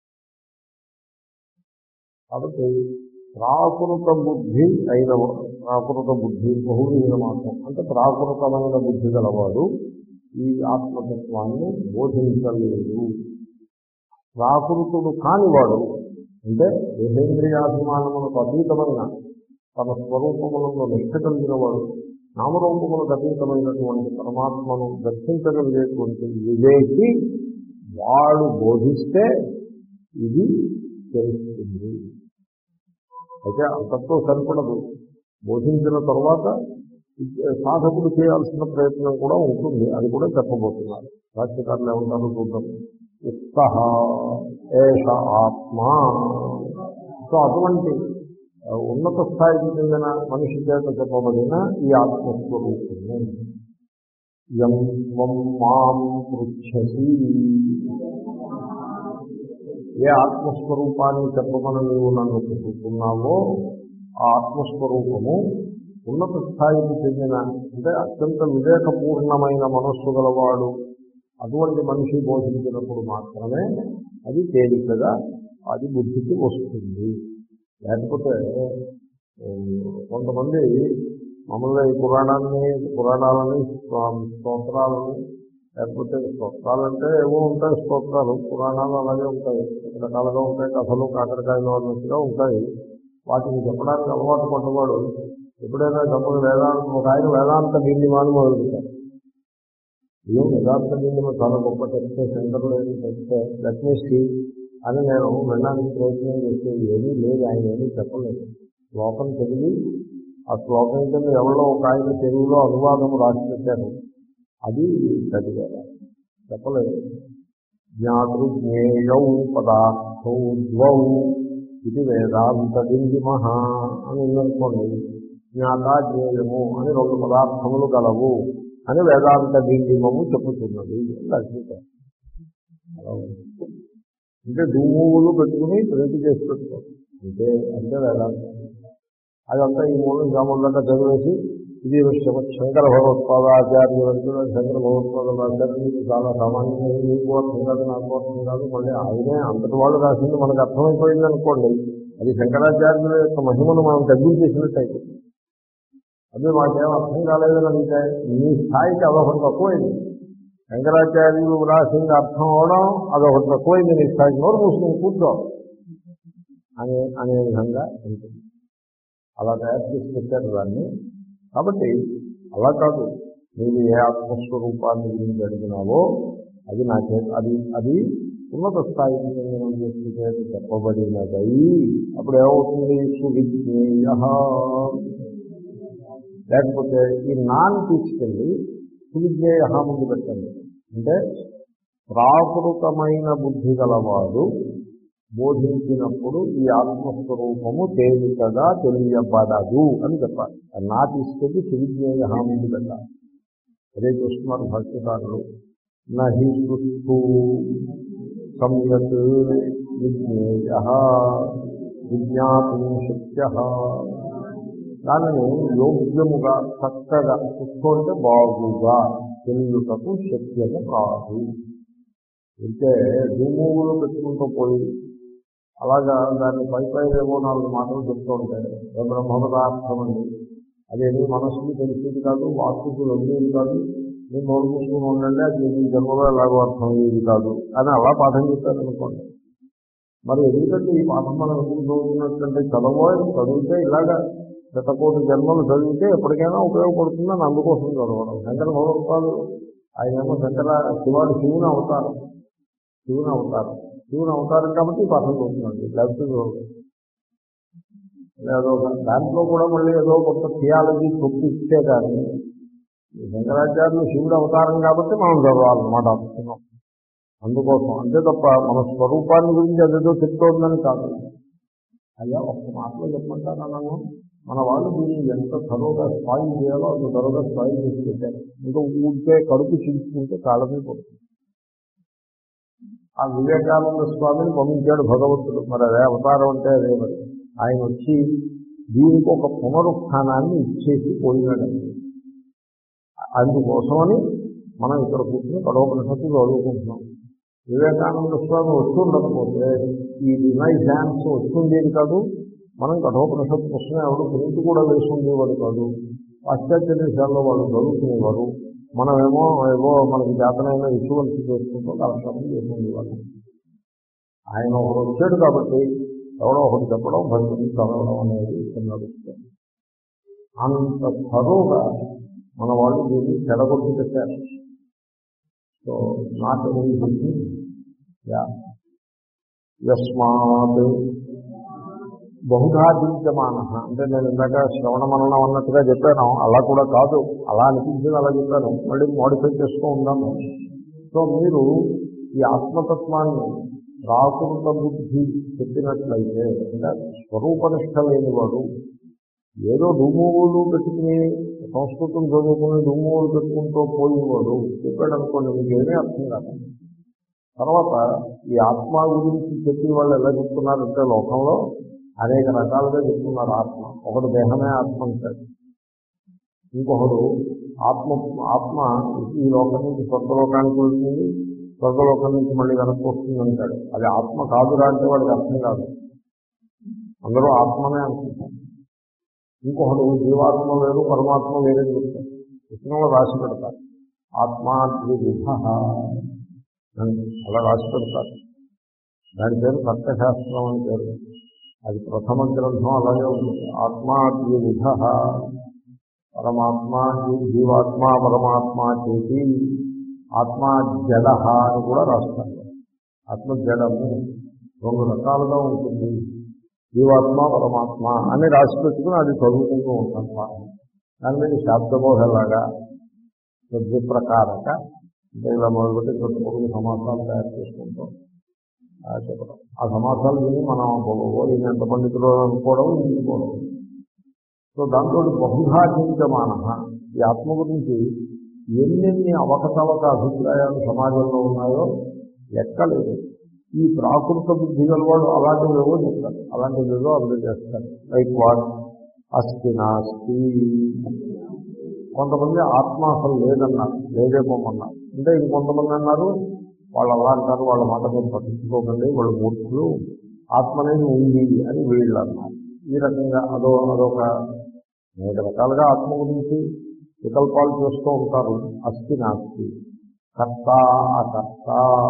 కాబట్టి ప్రాకృత బుద్ధి అయిన ప్రాకృత బుద్ధి బహువీన మాత్రం అంటే ప్రాకృతమైన బుద్ధి గలవాడు ఈ ఆత్మతత్వాన్ని బోధించలేడు. ప్రాకృతుడు కానివాడు అంటే దేహేంద్రియాభిమానములకు అతీతమైన తన స్వరూపములలో నిష్ఠ కలిగిన వాడు, నామరూపములకు అతీతమైనటువంటి పరమాత్మను దర్శించగలిగేటువంటి వివేకి వాడు బోధిస్తే ఇది తెలుస్తుంది. అయితే అంతతో సరిపడదు. బోధించిన తర్వాత సాధకుడు చేయాల్సిన ప్రయత్నం కూడా ఉంటుంది. అది కూడా చెప్పబోతున్నారు. భాష్యకారులు ఏమంటారు చూద్దాం. ఉక్తః ఏష ఆత్మ. సో అటువంటి ఉన్నత స్థాయికి చెందిన మనిషి చేత చెప్పబడిన ఈ ఆత్మస్వరూపము యం త్వం మాం పృచ్ఛసి. ఏ ఆత్మస్వరూపాన్ని చెప్పమని నీవు నన్ను చెప్పుకున్నావో ఆ ఆత్మస్వరూపము ఉన్నత స్థాయికి చెందిన అంటే అత్యంత వివేకపూర్ణమైన మనస్సు గలవాడు అటువంటి మనిషి బోధించినప్పుడు మాత్రమే అది తేలికగా అది బుద్ధికి వస్తుంది. లేకపోతే కొంతమంది మామూలుగా ఈ పురాణాన్ని పురాణాలని స్తోత్రాలని లేకపోతే స్తోత్రాలంటే ఏవో ఉంటాయి, స్తోత్రాలు పురాణాలు అలాగే ఉంటాయి, రకరకాలుగా ఉంటాయి, కథలు కాకరకాయలు అన్నట్టుగా ఉంటాయి. వాటిని చెప్పడానికి అలవాటు పడ్డవాడు ఎప్పుడైనా తప్పని వేదాంత ఒక ఆయన వేదాంత దీనిమాని మొదలుపెట్టారు. ఇదో వేదాంత దీనిమ చాలా గొప్ప చెప్తే శంకరుడు ఏమి చెప్తే లక్ష్మీశ్రీ అని నేను వినడానికి ప్రయత్నం చేసేది ఏమీ లేదు. ఆయన ఏమీ చెప్పలేదు. శ్లోకం చదివి ఆ శ్లోకం కింద ఎవరో ఒక ఆయన తెలుగులో అనువాదం రాసి పెట్టారు, అది చదివారు, చెప్పలేదు. జ్ఞాతృ జ్ఞేయౌ పదార్థౌ ద్వౌ ఇది వేదాంత దిండిమహ అని ఉందనుకోండి. జ్ఞాత జ్ఞేయము అని రెండు పదార్థములు గలవు అని వేదాంత దిండిమము చెప్పుతున్నది. అంటే దుమ్ములు పెట్టుకుని ప్రింట్ చేసి పెట్టుకోండి అంటే అంటే వేదాంతం. అదంతా ఈ మూలం గ్రామంలో చదివేసి ఇది శంకర భగవత్పాదాచార్య వంతులు శంకర భగవత్పాదం రాశారని చాలా సామాన్యమైన మీకు అర్థం కాదు, నాకు అర్థం కాదు. మళ్ళీ ఆయనే అంతటి వాళ్ళు రాసింది మనకు అర్థమైపోయింది అనుకోండి, అది శంకరాచార్యుల యొక్క మహిమను మనం తగ్గించేసినట్టు అయిపోతుంది. అదే మాకేం అర్థం కాలేదని అంటే మీ స్థాయికి అదొకటి తక్కువైంది. శంకరాచార్యులు రాసింది అర్థం అవడం అదొకటి తక్కువైంది నీ స్థాయికి. నోరు మూసుకుని కూర్చో అనే అనే విధంగా ఉంటుంది. అలా తయారు చేసి పెట్టారు దాన్ని. కాబట్టి అలా కాదు, మీరు ఏ ఆత్మస్వరూపాన్ని గురించి అడిగినావో అది నాకే అది అది ఉన్నత స్థాయికి చెందిన వ్యక్తి చేత చెప్పబడినదై అప్పుడు ఏమవుతుంది? సువిజ్ఞేయ. లేకపోతే ఈ నాన్ తీసుకెళ్ళి సువిజ్ఞేయ ముందు పెట్టండి. అంటే ప్రాకృతమైన బుద్ధి గలవాడు బోధించినప్పుడు ఈ ఆత్మస్వరూపము తేలికగా తెలియబడదు అని చెప్పాలి. నా తీసుకెళ్ళి సువిజ్ఞేయ హామీ పెట్టాలి. అదే చూస్తున్నారు భక్తికారులు. నహి సుత్తు సమ్యత్ విజ్ఞేయ విజ్ఞాతుం శక్య, దానిని యోగ్యముగా చక్కగా సుత్తు అంటే బాగుగా తెలియటకు శక్యము కాదు. అయితే భూములు పెట్టుకుంటూ పోయి అలాగా దాన్ని పై పై ఏవో నాలుగు మాటలు చెప్తూ ఉంటాయి. బ్రహ్మపదార్థం అండి, అదేమి మనస్సుకి తెలిసేది కాదు, వాస్తుకు లొంగేది కాదు, మీరు నోరు మూసుకుని ఉండండి, అది మీ జన్మలో ఎలాగో అర్థం అయ్యేది కాదు అని అలా పాఠం చెప్పారనుకోండి. మరి ఎందుకంటే ఈ పాఠం మనం ఎందుకు చదువుతున్నట్లంటే చదవో చదివితే ఇలాగా శతకోటి జన్మలు చదివితే ఎప్పటికైనా ఉపయోగపడుతుందని అందుకోసం చదవడం. శంకర భగవత్పాలు ఆయన ఏమో శంకర శివాడు శివుని అవతారం, శివుని అవతారం శివుని అవతారం కాబట్టి ఈ పాఠం చదువుతున్నాడు. లేకపోతే ఏదో దాంట్లో కూడా మళ్ళీ ఏదో కొత్త థియాలజీ తొక్కి ఇచ్చే కానీ శంకరాచార్యులు శివుడు అవతారం కాబట్టి మనం చదవాలన్నమాట అనుకున్నాం. అందుకోసం అంతే తప్ప మన స్వరూపాన్ని గురించి అదేదో చెప్తోందని కాదు. అయ్యా ఒక్క మాటలో చెప్పమంటారా నన్ను, మన వాళ్ళు దీన్ని ఎంత త్వరగా స్పాయిల్ చేయాలో అంత త్వరగా స్పాయిల్ చేసి పెట్టారు. ఇంకా ఊరికే కడుపు చీల్చుకుంటే కాళ్ళమే పడుతుంది. ఆ వివేకానంద స్వామిని పంపించాడు భగవంతుడు. మరి అదే అవతారం అంటే అదే. మరి ఆయన వచ్చి దీనికి ఒక పునరుత్థానాన్ని ఇచ్చేసి పోయినాడండి. అందుకోసమని మనం ఇక్కడ కూర్చొని కఠోపనిషత్తు చదువుకుంటున్నాం. వివేకానంద స్వామి వస్తుండకపోతే ఈ డివైస్ డ్యాన్స్ వస్తుండేది కాదు. మనం కఠోపనిషత్తు పుస్తకం ఎవరు ప్రింట్ కూడా వేసి ఉండేవాడు కాదు. పాశ్చాత్య దేశాల్లో వాళ్ళు చదువుకునేవారు. మనమేమో ఏవో మనకి జాతనైన విషువల్స్ చేసుకుంటూ కాలక్షేపం చేసుకునేవాళ్ళు. ఆయన ఒకడు వచ్చాడు కాబట్టి ఎవడో ఒకటి చెప్పడం భక్తుని చదవడం అనేది నడుస్తుంది. అంత త్వరగా మన వాళ్ళు దీన్ని చెడగొట్టి పెట్టారు. సో నాట్ యస్మాత్ బహుధా దించమాన అంటే నేను ఇందాక శ్రవణ మననం అన్నట్టుగా చెప్పాను. అలా కూడా కాదు, అలా అనిపించింది అలా చెప్పాను. మళ్ళీ మోడిఫై చేస్తూ ఉన్నాము. సో మీరు ఈ ఆత్మతత్వాన్ని ప్రాకృత బుద్ధి చెప్పినట్లయితే అంటే స్వరూపనిష్ట లేనివాడు ఏదో రుమూవులు పెట్టుకుని సంస్కృతం చదువుకుని రుమూవులు పెట్టుకుంటూ పోయేవాడు చెప్పాడు అనుకోండి, మీకు ఏమీ అర్థం కాదు. తర్వాత ఈ ఆత్మ గురించి చెప్పిన వాళ్ళు ఎలా చెప్తున్నారంటే లోకంలో అనేక రకాలుగా చెప్తున్నారు. ఆత్మ ఒకడు దేహమే ఆత్మ అంటాడు, ఇంకొకడు ఆత్మ ఆత్మ ఈ లోకం నుంచి స్వర్గలోకానికి వెళ్తుంది, స్వర్గలోకం నుంచి మళ్ళీ వెనక్కి వస్తుంది అంటాడు. అది ఆత్మ కాదురా అంటే వాడికి అర్థం కాదు. అందరూ ఆత్మనే అనుకుంటారు. ఇంకొకడు జీవాత్మ వేరు పరమాత్మ వేరేని చెప్తారు. పుస్తకంలో రాసి పెడతారు ఆత్మ ద్విధ అని అలా రాసి పెడతారు. దాని పేరు తర్కశాస్త్రం అని పేరు. అది ప్రథమ గ్రంథం అలాగే ఉంటుంది. ఆత్మ ద్విధ పరమాత్మ జీవాత్మ పరమాత్మ చేసి ఆత్మ జడ అని కూడా రాస్తారు. ఆత్మ జడము రెండు రకాలుగా ఉంటుంది, జీవాత్మ పరమాత్మ అని రాసి పెట్టుకుని అది చదువుకుంటూ ఉంటాం. దాని మీద శాబ్దబోధలాగా పద్య ప్రకారంగా అంటే ఇలా మొదలుపెట్టి కొత్త కొడుకు సమాసాలు తయారు చేసుకుంటాం చెప్పడం. ఆ సమాసాలు విని మనం పోవో ఈయన ఎంత పండితులు అనుకోవడం ఇంకోవడం. సో దాంతో బహుధాచించమాన ఈ ఆత్మ గురించి ఎన్నెన్ని అవకతవక అభిప్రాయాలు సమాజంలో ఉన్నాయో లెక్కలేదు. ఈ ప్రాకృత బుద్ధి గలవాడు అలాంటివేవో చెప్తారు, అలాంటివేవో అభివృద్ధి చేస్తారు. లైక్ వాట్ అస్థి నాస్తి. కొంతమంది ఆత్మ అసలు లేదన్నారు, లేదేపోమన్నారు. అంటే ఇంకొంతమంది అన్నారు వాళ్ళు అలా అంటారు, వాళ్ళ మాట మీరు పట్టించుకోకండి, వాళ్ళు మూర్ఖులు, ఆత్మ అనేది ఉంది అని వీళ్ళు అన్నారు. ఈ రకంగా అదో అదొక అనేక రకాలుగా ఆత్మ గురించి వికల్పాలు చేస్తూ ఉంటారు. అస్థి నాస్తి, కర్త అకర్త,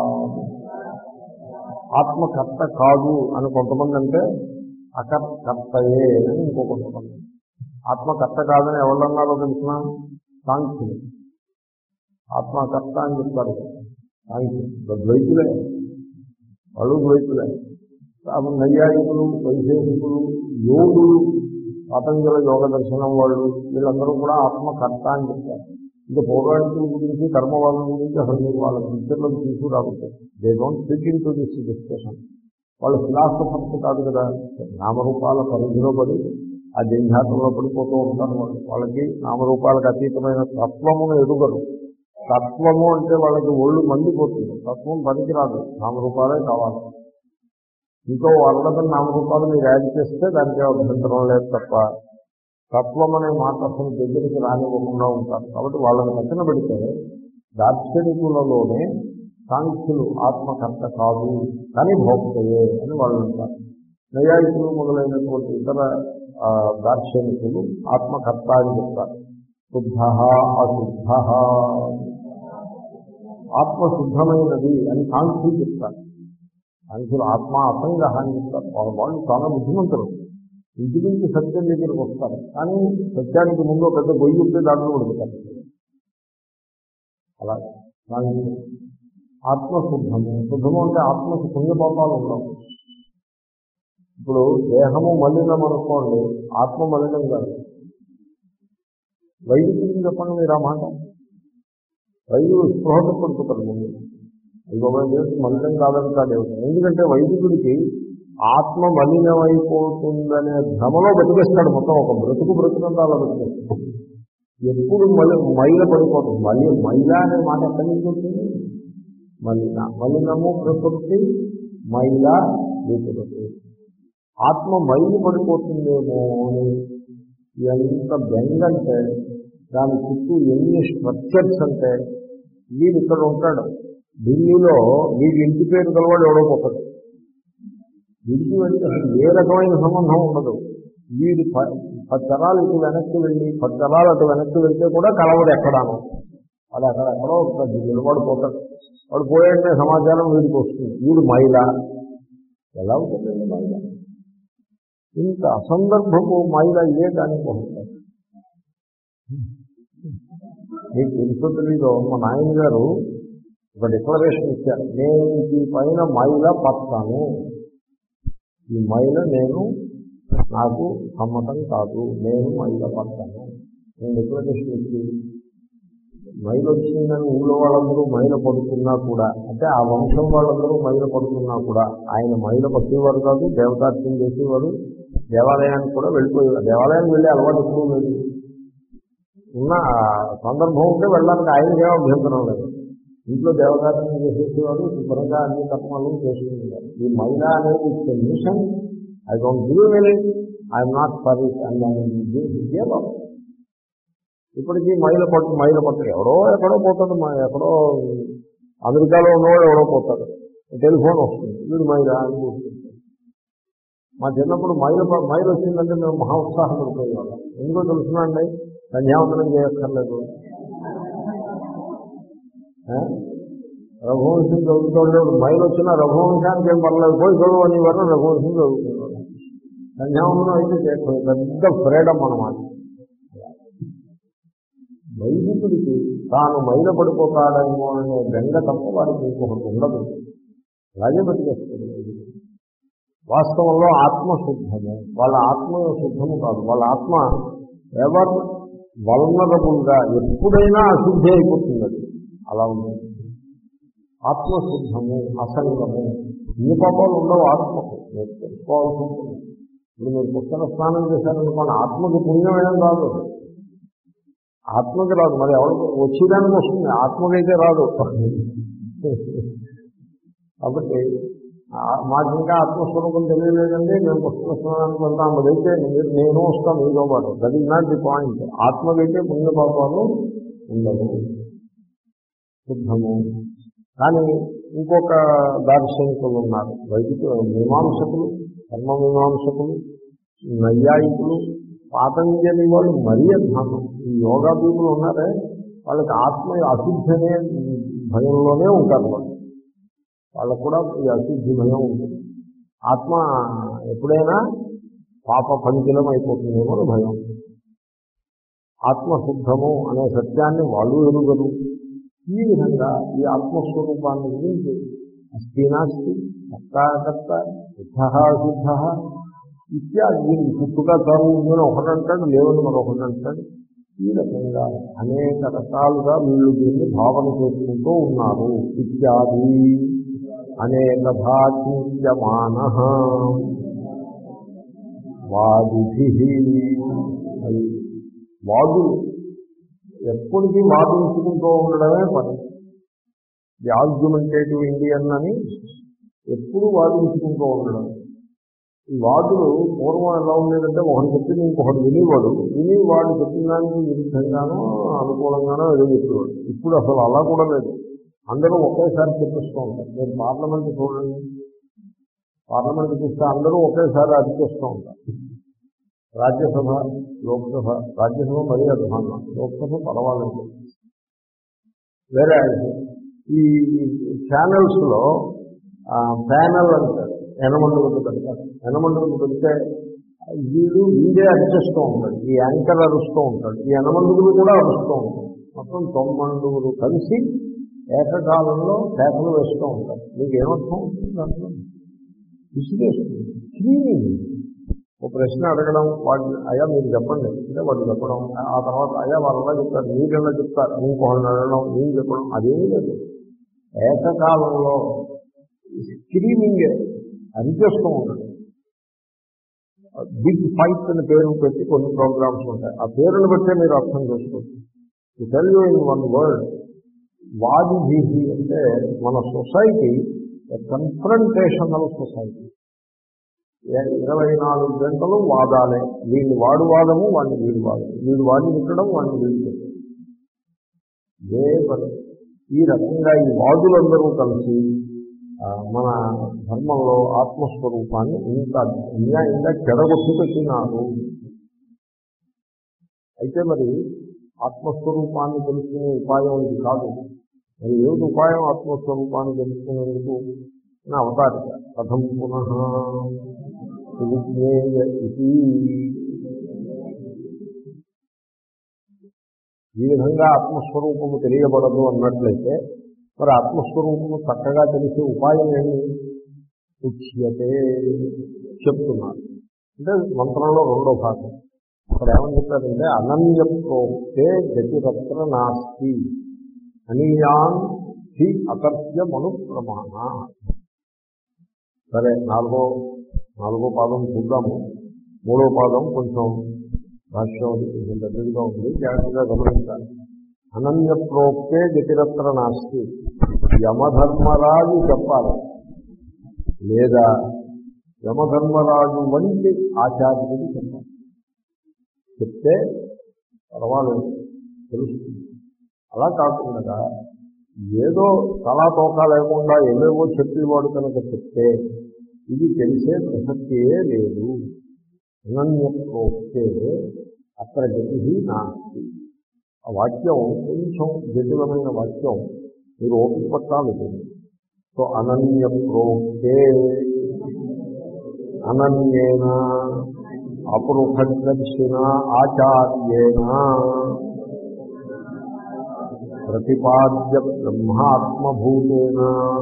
ఆత్మకర్త కాదు అని కొంతమంది అంటే అకర్తయే అని ఇంకో కొంతమంది. ఆత్మకర్త కాదని ఎవరన్నారో తెలిసిన సాంఖ్యులు ఆత్మకర్త అని చెప్తారు. సాంఖ్యులు ద్వైతులే, వాళ్ళు ద్వైతులే. నైయాయికులు, వైశేషికులు, యోగులు, పతంజల యోగ దర్శనం వాళ్ళు వీళ్ళందరూ కూడా ఆత్మకర్త అని చెప్తారు. ఇంకా పౌరాణికుల గురించి కర్మవాళ్ళ గురించి అసలు మీరు వాళ్ళ పిక్చర్లను తీసుకురాకపోతే they don't fit in to this discussion. వాళ్ళు ఫిలాసఫర్స్ కాదు కదా, నామరూపాల పరిధిలో పడి ఆ జంఝాతంలో పడిపోతూ ఉంటారు. వాళ్ళు వాళ్ళకి నామరూపాలకు అతీతమైన తత్వమును ఎదుగరు. తత్వము అంటే వాళ్ళకి ఒళ్ళు మండిపోతుంది. తత్వం పనికిరాదు, నామరూపాలే కావాలి. ఇంకో వందల నామరూపాలు మీరు యాడ్ చేస్తే దానికి అభ్యంతరం లేదు తప్ప తత్వం అనే మాట అసలు దగ్గరికి రానివ్వకుండా ఉంటారు. కాబట్టి వాళ్ళని పక్కన పెడితే దార్శనికులలోనే సాంఖ్యులు ఆత్మకర్త కాదు కానీ భోక్తయే అని వాళ్ళు అంటారు. నైయాయికులు మొదలైనటువంటి ఇతర దార్శనికులు ఆత్మకర్త అని చెప్తారు. శుద్ధ అశుద్ధ, ఆత్మ శుద్ధమైనది అని సాంఖ్యులు చెప్తారు. సాంఖ్యులు ఆత్మ అసంగ అని చెప్తారు. వాళ్ళ వాళ్ళు చాలా బుద్ధిమంతులు, ఇంటి నుంచి సత్యం దగ్గరికి వస్తారు. కానీ సత్యానికి ముందు పెద్ద గొయ్యి ఉంటే దాంట్లో పడుతారు. అలా సాంఖ్యులు ఆత్మ శుద్ధము. శుద్ధము అంటే ఆత్మకు పుణ్యపాపాలు ఉండవు. ఇప్పుడు దేహము మలినం అనుకోండి, ఆత్మ మలినం కాదు. వైదికుడికి చెప్పండి మీరు ఆ మాట. వైదికుడు స్పృహత పడుతుంటారు ముందు, ఇంకొక మలినం కాదంటాడు. ఎందుకంటే వైదికుడికి ఆత్మ మలినమైపోతుందనే భ్రమలో బతికేస్తాడు. మొత్తం ఒక బ్రతుకు బ్రతుకంతా అలా బతికేస్తాడు. ఎప్పుడు మలి మైల పడిపోతుంది. మలి మైల అనే మాట ఎక్కడి నుంచి వచ్చింది? మలిన, మలినము ప్రకృతి, మైల వికృతి. ఆత్మ మైలు పడిపోతుందేమో అని ఎంత బెంగంటే దాని చుట్టూ ఎన్ని స్ట్రక్చర్స్ అంటే, వీడు ఇక్కడ ఉంటాడు ఢిల్లీలో, వీడి ఇంటి పేరు గలవాడు ఎవడోపోతాడు. వీడికి వెళ్తే అసలు ఏ రకమైన సంబంధం ఉండదు. వీడి పచ్చరాలు ఇటు వెనక్కి వెళ్ళి పచ్చరాలు అటు వెనక్కి వెళ్తే కూడా కలవడు ఎక్కడాను. అది అక్కడ ఎక్కడో ఢిల్లీలో వాడు పోతాడు. వాడు పోయేటే సమాచారం వీడికి వస్తుంది. వీడు మైల ఎలా ఉంటుందండి? మైల ఇంత అసందర్భపు మైల ఏ దానికి వస్తుంది? మీకు తెలుసో తెలీదో, మా నాయన గారు ఒక డిక్లరేషన్ ఇచ్చారు. నేను ఈ పైన మైల పడతాను, ఈ మైల నేను నాకు సమ్మతం కాదు, నేను మైల పడతాను. నేను డిక్లరేషన్ ఇచ్చి మైలు వచ్చిందని ఊళ్ళో వాళ్ళందరూ మైల పడుతున్నా కూడా, అంటే ఆ వంశం వాళ్ళందరూ మైల పడుతున్నా కూడా ఆయన మైల పట్టేవారు కాదు, దేవతార్చన చేసేవారు, దేవాలయానికి కూడా వెళ్ళిపోయేవారు. దేవాలయానికి వెళ్ళే అలవాటు ఎక్కువ లేదు. ఉన్న సందర్భం ఉంటే వెళ్ళడానికి ఆయనకేమో అభ్యంతరం లేదు. ఇంట్లో దేవతార్చన చేసేసేవారు, శుభ్రంగా అన్ని కర్మలు చేసుకుంటారు. ఈ మైల అనేది mission, I don't believe in it, I'm not for it అని. ఇప్పటికీ మైల పట్టు మైల పట్టు ఎవడో ఎక్కడో పోతాడు. మా ఎక్కడో అమెరికాలో ఉన్నవాడు ఎవడో పోతాడు, టెలిఫోన్ వస్తుంది, వీడు మైల అని కూర్చుంటాడు. మా చిన్నప్పుడు మైల మైలు వచ్చిందంటే మేము మహా ఉత్సాహం పడిపోయేవాళ్ళం. ఎందుకో తెలుసునండి, సంధ్యావందనం చేయక్కర్లేదు. రఘువంశం చదువుతాడు, మైలు వచ్చినా రఘువంశానికి ఏం పర్లేదు, పోయి చదువు అని వారు రఘువంశం చదువుతున్నాడు. సంధ్యావందనం అయితే చేయకపోయి పెద్ద ఫ్రీడమ్ అన్నమాట. వైదికుడికి తాను మైల పడిపోతాడేమో అనే బెంగ తప్ప వారికి ఇంకొకటి ఉండదు. అలాగే బతికేస్తుంది. వాస్తవంలో ఆత్మ శుద్ధము, వాళ్ళ ఆత్మ శుద్ధము కాదు. వాళ్ళ ఆత్మ ఎవర్ వల్నరబుల్గా ఎప్పుడైనా అశుద్ధి అయిపోతుంది. అది అలా ఉంటుంది. ఆత్మశుద్ధము, అసంగము, ఇన్ని పాపాలు ఉండవు ఆత్మకు. మీరు తెలుసుకోవాల్సి ఉంటుంది. ఇప్పుడు మీరు పుస్తక స్నానం చేశారనుకోండి, ఆత్మకి పుణ్యమేం రాదు, ఆత్మకి రాదు. మరి ఎవరికి వచ్చేదానికి వస్తుంది, ఆత్మకైతే రాదు. కాబట్టి మాకు ఇంకా ఆత్మస్వరూపం తెలియలేదండి, మేము పుస్తక స్నానానికి వెళ్తాం, అదైతే మీరు నేను వస్తాను మీతో పాటు. That is not the point. ఆత్మకైతే పుణ్యపాపాలు ఉండవు, శుద్ధము. కానీ ఇంకొక దార్శనికులు ఉన్నారు, వైదిక మీమాంసకులు, కర్మ మీమాంసకులు, నైయాయికులు, పాతంజలి వాళ్ళు మరీ అధ్వానం. ఈ యోగా పీపుల్ ఉన్నారే, వాళ్ళకి ఆత్మ అశుద్ధి అనే భయంలోనే ఉంటారు. వాళ్ళు వాళ్ళకు కూడా ఈ అశుద్ధి భయం ఉంటుంది. ఆత్మ ఎప్పుడైనా పాప పంకిలం అయిపోతుందేమో భయం. ఆత్మశుద్ధము అనే సత్యాన్ని వాళ్ళు ఎరుగరు. ఈ విధంగా ఈ ఆత్మస్వరూపాన్ని గురించి అస్థి నాస్తి, కర్త శుద్ధ అశుద్ధ ఇత్యాది దీన్ని పుట్టుగా చాలు నేను ఒకటంటాడు, లేవని మరొకటి అంటాడు. ఈ రకంగా అనేక రకాలుగా వీళ్ళు దీన్ని భావన చేసుకుంటూ ఉన్నారు. ఇత్యాది అనేకథా చింత్యమానః వాదిభిః. అది వాదు ఎప్పటికీ వాదించుకుంటూ ఉండడమే పని. ది ఆర్గ్యుమెంటేటివ్ ఇండియన్ అని ఎప్పుడు వాదించుకుంటూ ఉండడం. ఈ వాదులు పూర్వం ఎలా ఉండేదంటే ఒకటి చెప్పింది ఇంకొకటి వినేవాడు, విని వాడు చెప్పిన దానికి విరుద్ధంగానో అనుకూలంగానో ఏదో చెప్పేవాడు. ఇప్పుడు అసలు అలా కూడా లేదు, అందరూ ఒకేసారి చెప్పిస్తూ ఉంటారు. మీరు పార్లమెంట్ చూడండి, పార్లమెంట్ చూస్తే అందరూ ఒకేసారి అరిచేస్తూ ఉంటారు. రాజ్యసభ, లోక్సభ, రాజ్యసభ మరీ అధ్వానం, లోక్సభ పర్వాలేదు. వేరే ఈ ఛానల్స్లో ప్యానల్ అంటారు, ఎనమండులకు పెడతారు. ఎనమండులకు పెడితే వీడు వీడే అరిచేస్తూ ఉంటాడు, ఈ యాంకర్ అరుస్తూ ఉంటాడు, ఈ ఎనమండుగులు కూడా అరుస్తూ ఉంటాడు. మొత్తం తొమ్మండుగురు కలిసి ఏకకాలంలో కేకలు వేస్తూ ఉంటారు. మీకు ఏమర్థం అవుతుంది దాంట్లో? విసిరేస్తుంది, క్లీనింగ్. ఒక ప్రశ్న అడగడం, వాడిని అయ్యా మీరు చెప్పండి అంటే వాడు చెప్పడం, ఆ తర్వాత అయ్యా వాళ్ళు ఎలా చెప్తారు మీరెలా చెప్తారు, ఇంకొకరిని అడగడం, నేను చెప్పడం, అదేమీ లేదు. ఏకకాలంలో స్క్రీమింగే అరిచేస్తూ ఉంటాడు. బిగ్ ఫైట్ అని పేరు పెట్టి కొన్ని ప్రోగ్రామ్స్ ఉంటాయి, ఆ పేరును బట్టే మీరు అర్థం చేసుకోవచ్చు. To tell you in one word, వాదిభీహి అంటే మన సొసైటీ కన్ఫ్రంటేషనల్ సొసైటీ. ఇరవై నాలుగు గంటలు వాదాలే, వీళ్ళు వాడు వాదము, వాడిని వీడు వాదము, వీడు వాడిని పెట్టడం, వాడిని వీడు పెట్టడం, ఏ పని. ఈ రకంగా ఈ వాదులందరూ కలిసి మన ధర్మంలో ఆత్మస్వరూపాన్ని ఇంత అన్యాయంగా చెడగొట్టు పెట్టినారు. అయితే మరి ఆత్మస్వరూపాన్ని తెలుసుకునే ఉపాయం ఇది కాదు. మరి ఏమిటి ఉపాయం ఆత్మస్వరూపాన్ని తెలుసుకునేందుకు? నా అవతారిక కథం పునః విజ్ఞేయ ఇది. ఈ విధంగా ఆత్మస్వరూపము తెలియబడదు అన్నట్లయితే మరి ఆత్మస్వరూపము చక్కగా తెలిసే ఉపాయం ఏమి? ఉచ్యతే చెప్తున్నారు. అంటే మంత్రంలో రెండో భాగం. అక్కడ ఏమని చెప్పారంటే అనన్య ప్రోక్తే గతిరత్ర నాస్తి అనీయాన్ హి అకర్త్యమను ప్రమాణ. సరే, నాలుగో నాలుగో పాదం చూద్దాము. మూడో పాదం కొంచెం భాష్యం కొంచెం దగ్గరగా ఉంది, జాగ్రత్తగా గమనించాలి. అనన్య ప్రోక్తే గతిరత్ర నాస్తి, యమధర్మరాజు చెప్పాలి, లేదా యమధర్మరాజు వంటి ఆచార్యుడికి చెప్పాలి. చెప్తే పర్వాలేదు, తెలుస్తుంది. అలా కాకుండా ఏదో తలా తోకా లేకుండా ఏవేవో చెప్పేవాడు కనుక చెప్తే ఇది తెలిసే ప్రసక్తియే లేదు. అనన్య ప్రోక్తే అక్కడ గతి నాస్తి. ఆ వాక్యం కొంచెం జటిలమైన వాక్యం, మీరు ఓపిక పట్టాలి. సో అనన్య ప్రోక్తే, అనన్యేన అపృథగ్దర్శిన ఆచార్యేణ ప్రతిపాద్య బ్రహ్మాత్మభూతేన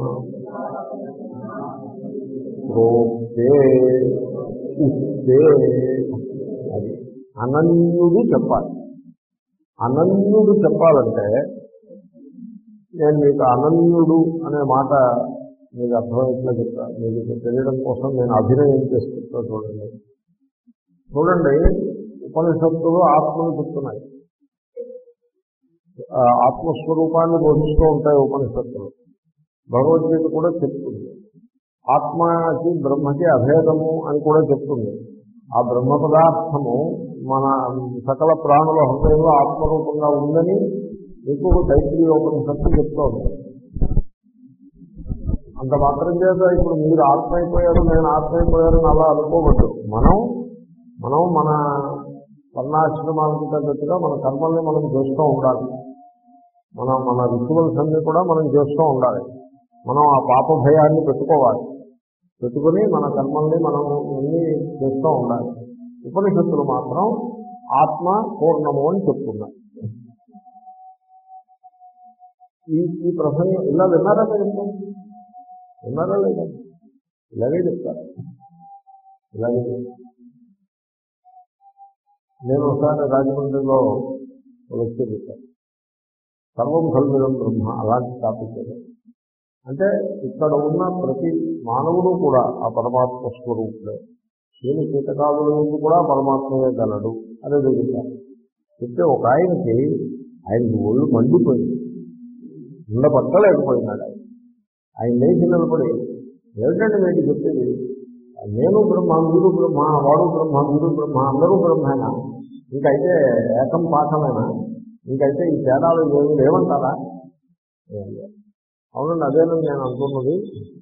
ప్రోక్తే ఉక్తే. అది అనన్యుడు చెప్పాలి. అనన్యుడు చెప్పాలంటే నేను మీకు అనన్యుడు అనే మాట మీకు అర్థమైనట్లే చెప్తాను. మీకు తెలియడం కోసం నేను అభినయం చేస్తున్నా. చూడండి చూడండి ఉపనిషత్తులు ఆత్మను చెప్తున్నాయి, ఆత్మస్వరూపాన్ని బోధిస్తూ ఉంటాయి ఉపనిషత్తులు. భగవద్గీత కూడా చెప్తుంది. ఆత్మకి బ్రహ్మకి అభేదము అని కూడా చెప్తుంది. ఆ బ్రహ్మ పదార్థము మన సకల ప్రాణుల హృదయంలో ఆత్మరూపంగా ఉందని మీకు తైత్రీయోపనిషత్తు చెప్తూ ఉంటుంది. అంత మాత్రం చేత ఇప్పుడు మీరు ఆత్మ అయిపోయారు, నేను ఆత్మ అయిపోయారని అలా అనుకోవద్దు. మనం మనం మన వర్ణాశ్రమాలకు తగ్గట్టుగా మన కర్మల్ని మనం చేస్తూ ఉండాలి. మన మన రిచువల్స్ అన్నీ కూడా మనం చేస్తూ ఉండాలి. మనం ఆ పాప భయాన్ని పెట్టుకోవాలి. పెట్టుకుని మన కర్మల్ని మనం అన్నీ చేస్తూ ఉండాలి. ఉపనిషత్తులు మాత్రం ఆత్మ పూర్ణము అని చెప్తున్నారు. ఈ ఈ ప్రసంగం ఇలా విన్నారా మీరు? విన్నారా లేదా? ఇలాగే చెప్తారు. ఇలాగే నేను ఒకసారి రాజమండ్రిలో లెక్చర్ చెప్పాను. సర్వం కల్విదం బ్రహ్మ, అలాంటి టాపిక్. అంటే ఇక్కడ ఉన్న ప్రతి మానవుడు కూడా ఆ పరమాత్మ స్వరూపుడే. నేను కీటకాదుల నుండి కూడా పరమాత్మయే గలడు అని చెబుతారు. చెప్తే ఒక ఆయనకి ఆయనకి ఒళ్ళు మండిపోయింది, ఉండ పట్టలేకపోయినాడు. ఆయన ఆయన లేచి నిలబడి, ఏమిటంటే మీకు చెప్పేది, నేను బ్రహ్మ, వీరు బ్రహ్మ, వాడు బ్రహ్మ, వీరు బ్రహ్మ, అందరూ బ్రహ్మేనా, ఇంకైతే ఏకం పాఠమేనా, ఇంకైతే ఈ తేడాలు ఏమి లేవంటారా? అవునండి, అదేనండి నేను అనుకున్నది.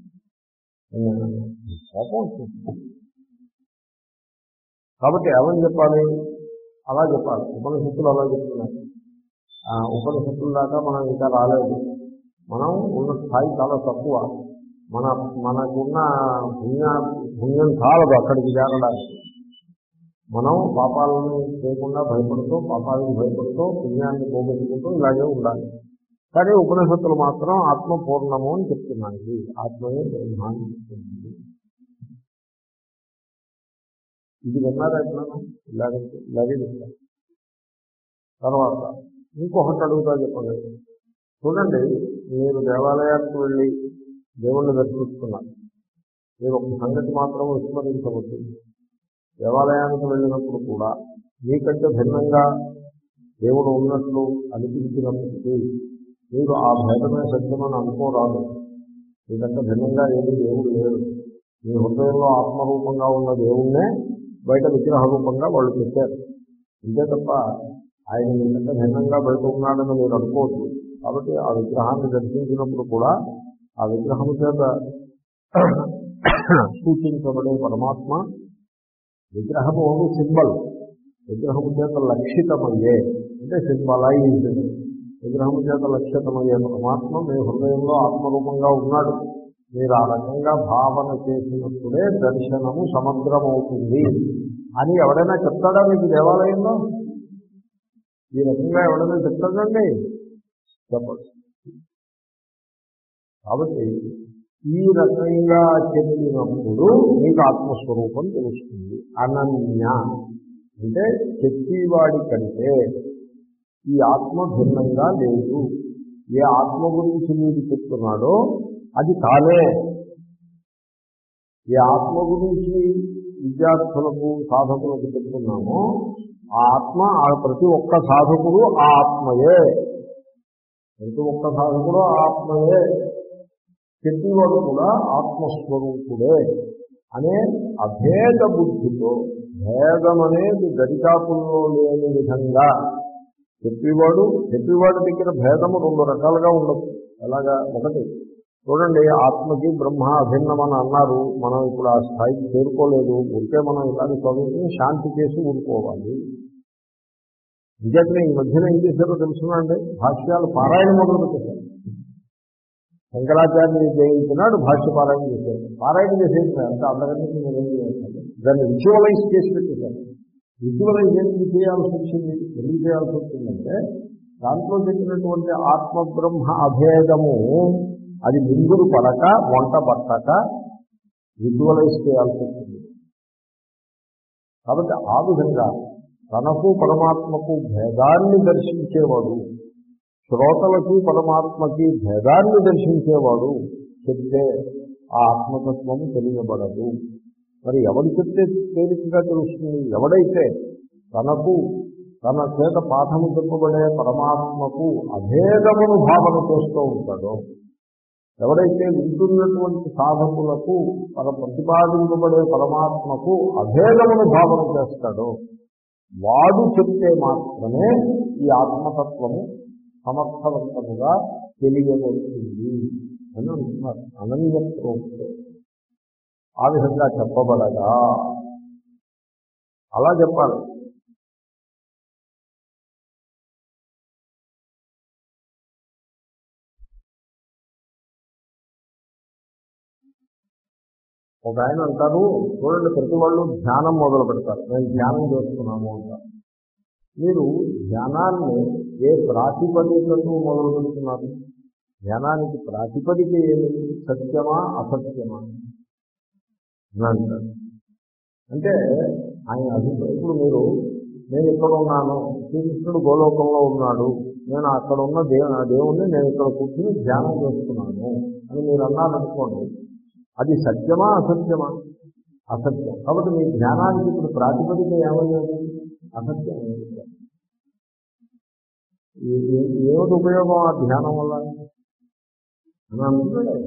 కాబట్టి ఏమని చెప్పాలి? అలా చెప్పాలి. ఉపనిషత్తులు అలా చెప్తున్నారు. ఉపనిషత్తుల దాకా మనం ఇంకా రాలేదు. మనం ఉన్న స్థాయి చాలా తక్కువ. మన మనకున్న పుణ్య పుణ్యం చాలదు అక్కడికి చేరడానికి. మనం పాపాలను చేయకుండా భయపడుతూ, పాపాలను భయపడుతూ, పుణ్యాన్ని పోగొట్టుకుంటూ ఇలాగే ఉండాలి. కానీ ఉపనిషత్తులు మాత్రం ఆత్మ పూర్ణము అని చెప్తున్నాయి. ఆత్మయే బ్రహ్మ అని చెప్తుంది. ఇది విన్నారా ఎట్లా? ఇలాగే ఇలాగే చెప్తారు. తర్వాత ఇంకొకటి అడుగుతా చెప్పండి. చూడండి, మీరు దేవాలయానికి వెళ్ళి దేవుణ్ణి దర్శిస్తున్నారు. మీరు ఒక సంగతి మాత్రం విస్మరించవద్దు. దేవాలయానికి వెళ్ళినప్పుడు కూడా మీకంటే భిన్నంగా దేవుడు ఉన్నట్లు అనిపించినప్పటికీ మీరు ఆ భేదమే సత్యమని అనుకోరాదు. మీకంటే భిన్నంగా ఏది దేవుడు లేడు. మీ హృదయంలో ఆత్మరూపంగా ఉన్న దేవుణ్ణే బయట విగ్రహ రూపంగా వాళ్ళు పెట్టారు. ఇంతే తప్ప ఆయన మీకంటే భిన్నంగా బయట ఉన్నాడని మీరు అనుకోవద్దు. కాబట్టి ఆ విగ్రహాన్ని దర్శించినప్పుడు కూడా ఆ విగ్రహము చేత సూచించబడే పరమాత్మ, విగ్రహము ఓన్లీ సింబల్, విగ్రహము చేత లక్షితమయ్యే అంటే సింబలైజ్, విగ్రహము చేత లక్షితమయ్యే పరమాత్మ మీ హృదయంలో ఆత్మరూపంగా ఉన్నాడు. మీరు ఆ రకంగా భావన చేసినప్పుడే దర్శనము సమగ్రమవుతుంది అని ఎవడైనా చెప్తాడా మీకు దేవాలయంలో? ఈ రకంగా ఎవడైనా చెప్తాడండి? చెప్పండి. కాబట్టి ఈ రకంగా చెప్పినప్పుడు మీకు ఆత్మస్వరూపం తెలుస్తుంది. అనన్య అంటే చెప్పేవాడి కంటే ఈ ఆత్మ భిన్నంగా లేదు. ఏ ఆత్మ గురించి మీరు చెప్తున్నాడో అది తానే. ఏ ఆత్మ గురించి విద్యార్థులకు సాధకులకు చెప్తున్నామో ఆ ఆత్మ, ఆ ప్రతి ఒక్క సాధకుడు ఆ ఆత్మయే. ప్రతి ఒక్క సాధకుడు ఆత్మయే. చెప్పేవాడు కూడా ఆత్మస్వరూపుడే అనే అభేద బుద్ధితో, భేదం అనేది గడికాపుల్లో లేని విధంగా చెప్పేవాడు చెప్పేవాడి దగ్గర భేదము రెండు రకాలుగా ఉండదు. ఎలాగా? ఒకటి, చూడండి, ఆత్మకి బ్రహ్మ అభిన్నమని అన్నారు. మనం ఇప్పుడు ఆ స్థాయికి చేరుకోలేదు. ఉంటే మనం ఇలాంటి చదువుకుని శాంతి చేసి ఊరుకోవాలి. ఇంకేతనే ఈ మధ్యన ఏం చేశారో తెలుసునండి, భాష్యాలు పారాయణ మొదలు పెట్టేశారు. శంకరాచార్యుని జయించినాడు భాష్య పారాయణ చేశారు. పారాయణ చేసేది అంటే అందరికీ నేను ఏం చేయాలి, దాన్ని విజువలైజ్ చేసి పెట్టేశారు. విజువలైజ్ ఎందుకు చేయాల్సి వచ్చింది? ఎందుకు చేయాల్సి వచ్చిందంటే దాంట్లో చెప్పినటువంటి ఆత్మ బ్రహ్మ అభేదము అది ముందుకు పడక వంట పట్టక విజువలైజ్ చేయాల్సి వచ్చింది. కాబట్టి ఆ విధంగా తనకు పరమాత్మకు భేదాన్ని దర్శించేవాడు, శ్రోతలకి పరమాత్మకి భేదాన్ని దర్శించేవాడు చెప్తే ఆ ఆత్మతత్వము తెలియబడదు. మరి ఎవరు చెప్తే తేలికగా తెలుస్తుంది? ఎవడైతే తనకు తన చేత పాఠము చెప్పబడే పరమాత్మకు అభేదమును భావన చేస్తూ ఉంటాడో, ఎవరైతే వింటున్నటువంటి సాధకులకు తన ప్రతిపాదించబడే పరమాత్మకు అభేదమును భావన చేస్తాడో వాడు చెప్తే మాత్రమే ఈ ఆత్మతత్వము సమర్థవంతముగా తెలియబడుతుంది అని అంటున్నారు. అనన్యత్రోక్తే ఆ విధంగా చెప్పబడగా అలా చెప్పాలి. ఒక ఆయన అంటారు, చూడండి, ప్రతి వాళ్ళు ధ్యానం మొదలు పెడతారు. నేను ధ్యానం చేస్తున్నాము అంటారు. మీరు ధ్యానాన్ని ఏ ప్రాతిపదికతో మొదలు పెడుతున్నారు? ధ్యానానికి ప్రాతిపదిక ఏమిటి? సత్యమా అసత్యమా అని అంటారు. అంటే ఆయన అభిప్రాయం, ఇప్పుడు మీరు నేను ఇక్కడ ఉన్నాను, శ్రీకృష్ణుడు గోలోకంలో ఉన్నాడు, నేను అక్కడ ఉన్న దేవు దేవుణ్ణి నేను ఇక్కడ కూర్చుని ధ్యానం చేస్తున్నాను అని మీరు అన్నారనుకోండి, అది సత్యమా అసత్యమా? అసత్యం. కాబట్టి మీ జ్ఞానానికి ఇప్పుడు ప్రాతిపదిక ఏమయ్యేది? అసత్యం అయ్యేది. ఏ- ఏ- ఏమిటి ఉపయోగం ఆ ధ్యానం వల్ల అని అనుకుంటాడు ఆయన.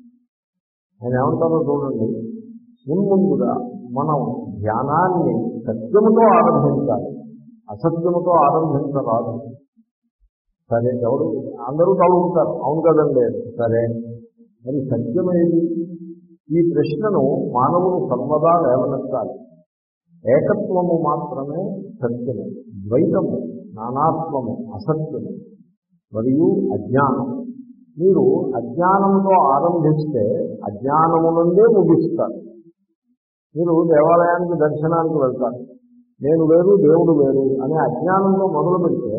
ఆయన ఏమంటారో చూడండి, మున్ముందుగా మనం ధ్యానాన్ని సత్యముతో ఆరంభించాలి, అసత్యముతో ఆరంభించరాదు. సరే, ఎవరు అందరూ తలుగుతారు, అవును కదండి. సరే, మరి సత్యమేది? ఈ ప్రశ్నను మానవులు సర్వదా లేవనెత్తాలి. ఏకత్వము మాత్రమే సత్యము, ద్వైతము నానాత్వము అసత్యము, మరియు అజ్ఞానం. మీరు అజ్ఞానంతో ఆరంభిస్తే అజ్ఞానము నుండే ముగిస్తారు. మీరు దేవాలయానికి దర్శనానికి వెళ్తారు, నేను వేరు దేవుడు వేరు అనే అజ్ఞానంతో మొదలు పెడితే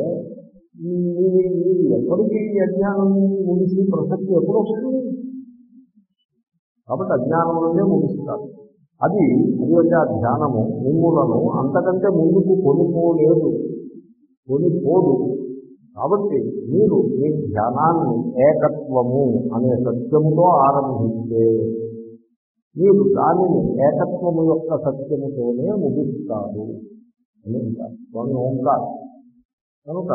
మీరు ఎప్పటికీ ఈ అజ్ఞానం ముగిసి ప్రసక్తి ఎప్పుడు వస్తుంది? కాబట్టి అజ్ఞానం నుండే ముగిస్తారు. అది అది అంటే ఆ ధ్యానము మిమ్ములను అంతకంటే ముందుకు కొనిపోలేదు, కొనిపోదు. కాబట్టి మీరు మీ ధ్యానాన్ని ఏకత్వము అనే సత్యముతో ఆరంభిస్తే మీరు దానిని ఏకత్వము యొక్క సత్యముతోనే ముగిస్తారు అని అంటారు. స్వామి ఓంకారం. కనుక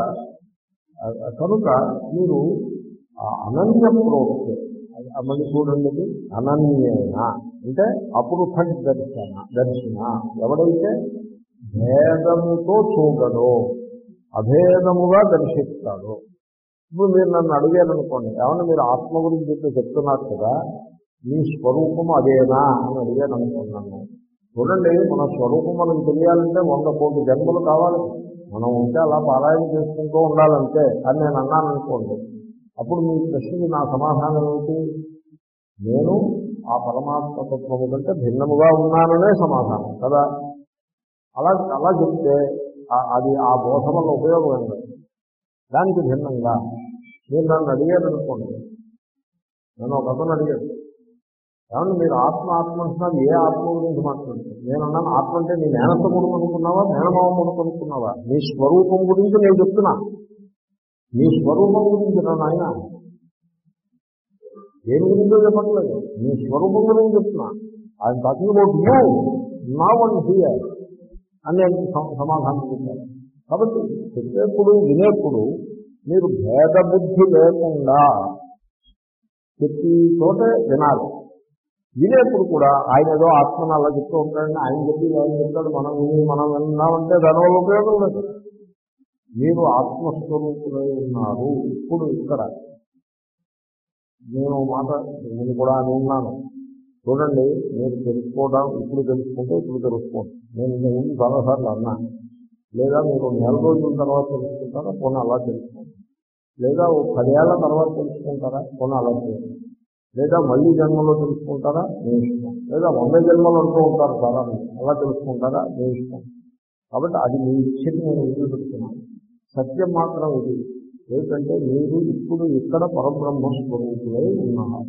కనుక మీరు అనన్య ప్రోక్తే, మళ్ళీ చూడండి, అనన్యేన అంటే అపృథక్ దర్శన దర్శన ఎవడైతే భేదముతో చూడడో, అభేదముగా దర్శిస్తాడో. ఇప్పుడు మీరు నన్ను అడిగారనుకోండి, ఏమన్నా మీరు ఆత్మ గురించి చెప్పి చెప్తున్నారు కదా, మీ స్వరూపం అదేనా అని అడిగాను అనుకున్నాను. చూడండి, మన స్వరూపం మనకు తెలియాలంటే వంద కోటి జన్మలు కావాలి. మనం ఉంటే అలా పారాయణ చేసుకుంటూ ఉండాలంటే అని నేను అన్నాను అనుకోండి. అప్పుడు మీ ప్రశ్నకి నా సమాధానం ఏమిటి? నేను ఆ పరమాత్మ తత్వము కంటే భిన్నముగా ఉన్నాననే సమాధానం కదా. అలా అలా చెప్తే అది ఆ బోధ వల్ల ఉపయోగం ఏంటి? దానికి భిన్నంగా మీరు నన్ను అడిగారు అనుకోండి, నన్ను ఒక అతను అడిగాడు, ఏమన్నా మీరు ఆత్మ ఆత్మ అంటున్నారు, ఏ ఆత్మ గురించి మాట్లాడుతున్నారు? నేను అన్నాను, ఆత్మ అంటే నీ మేనత్త కొడుకు అనుకున్నావా, మేనమావ కొడుకు అనుకున్నావా? నీ స్వరూపం గురించి నేను చెప్తున్నా, నీ స్వరూపం గురించి నా నాయన, దేని గురించో చెప్పట్లేదు, నీ స్వరూపం గురించి చెప్తున్నా. ఆయన talking about you now and here అని నేను సమాధానం చెప్పాను. కాబట్టి చెప్పేప్పుడు వినేప్పుడు మీరు భేదబుద్ధి లేకుండా చెప్పి తోటే వినాలి. వినేప్పుడు కూడా ఆయన ఏదో ఆత్మను అలా చెప్తూ ఉంటాడని ఆయన చెప్పి ఆయన చెప్తాడు, మనం విని మనం విన్నామంటే దానివల్ల ఉపయోగం లేదు. మీరు ఆత్మస్వరూపులై ఉన్నారు. ఇప్పుడు ఇక్కడ నేను మాట నేను కూడా అని ఉన్నాను. చూడండి, మీరు తెలుసుకోవడం ఇప్పుడు తెలుసుకుంటే ఇప్పుడు తెలుసుకోండి. నేను ఇంత ముందు చాలాసార్లు అన్నా. లేదా మీరు నెల రోజుల తర్వాత తెలుసుకుంటారా, కొన్ని అలా తెలుసుకోండి. లేదా ఓ పదేళ్ల తర్వాత తెలుసుకుంటారా, కొన్ని అలా చేయండి. లేదా మళ్ళీ జన్మలో తెలుసుకుంటారా, మీ ఇష్టం. లేదా వంద జన్మలు అంటూ ఉంటారు చాలా మంది, అలా తెలుసుకుంటారా, మీ ఇష్టం. కాబట్టి అది మీ ఇచ్చని నేను వదిలిపెడుతున్నాను. సత్యం మాత్రం ఇది ఏమిటంటే, మీరు ఇప్పుడు ఇక్కడ పరబ్రహ్మ స్వరూపులై ఉన్నారు.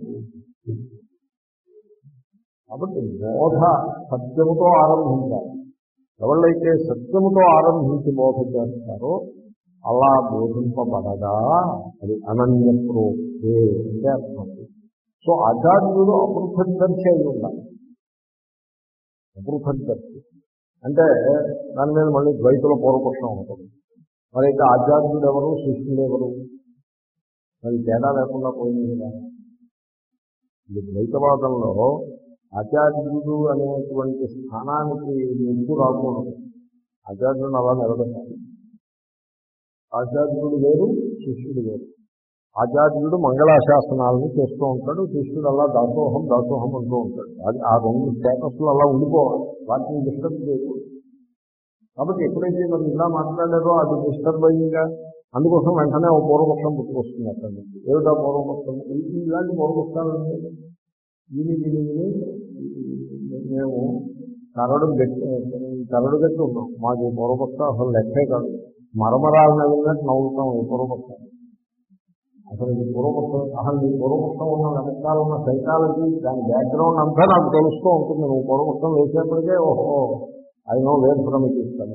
కాబట్టి బోధ సత్యముతో ఆరంభించాలి. ఎవళ్ళైతే సత్యముతో ఆరంభించి బోధ చేస్తారో అలా బోధింపబడగా అది అనన్య ప్రోక్తే అంటే అర్థం. సో ఆచార్యుడు అపృథగ్దర్శి అయి ఉండాలి. అపృథగ్దర్శి అంటే దాని మీద మళ్ళీ ద్వైతుల పూర్వపక్షం ఉంటుంది. మరైతే ఆచార్యుడు ఎవరు, శిష్యుడు ఎవరు? మరి తేడా లేకుండా పోయింది కదా. ఇది ద్వైతవాదంలో ఆచార్యుడు అనేటువంటి స్థానానికి ముందు రాకూడదు. ఆచార్యుడు అలా నిలబెట్టాలి. ఆచార్యుడు వేరు, శిష్యుడు వేరు. ఆచార్యుడు మంగళాశాసనాలను చేస్తూ ఉంటాడు, శిష్యుడు అలా దాసోహం దాసోహం అంటూ ఉంటాడు. అది ఆ రెండు స్టేటస్లు అలా ఉండిపోవాలి, వాటిని డిస్టర్బ్ చేయకూడదు. కాబట్టి ఎప్పుడైతే మరి ఇలా మాట్లాడారో అది డిస్టర్బ్ అయ్యిందిగా, అందుకోసం వెంటనే ఒక పూర్వపక్షం పుట్టుకొస్తుంది అక్కడి నుంచి. ఏమిటా పూర్వపక్షం? ఇలాంటి పూర్వపక్షాలంటే విని విని విని మేము కరడు గట్టి కరడు గట్టి ఉన్నాం. మాకు ఈ పూర్వపక్షం అసలు లెక్కే కాదు. మరమరాలు నవ్వినట్టు నవ్వుతాం ఈ పూర్వపక్షం. అసలు ఈ పూర్వపక్షం అసలు ఈ పూర్వపక్షం ఉన్న వెనకాల ఉన్న సైకాలజీ, దాని బ్యాక్గ్రౌండ్ అంతా నాకు తెలుస్తూ ఉంటుంది. నువ్వు పూర్వపక్షం వేసేప్పటికే ఓహో I know where from it ఇస్తాను.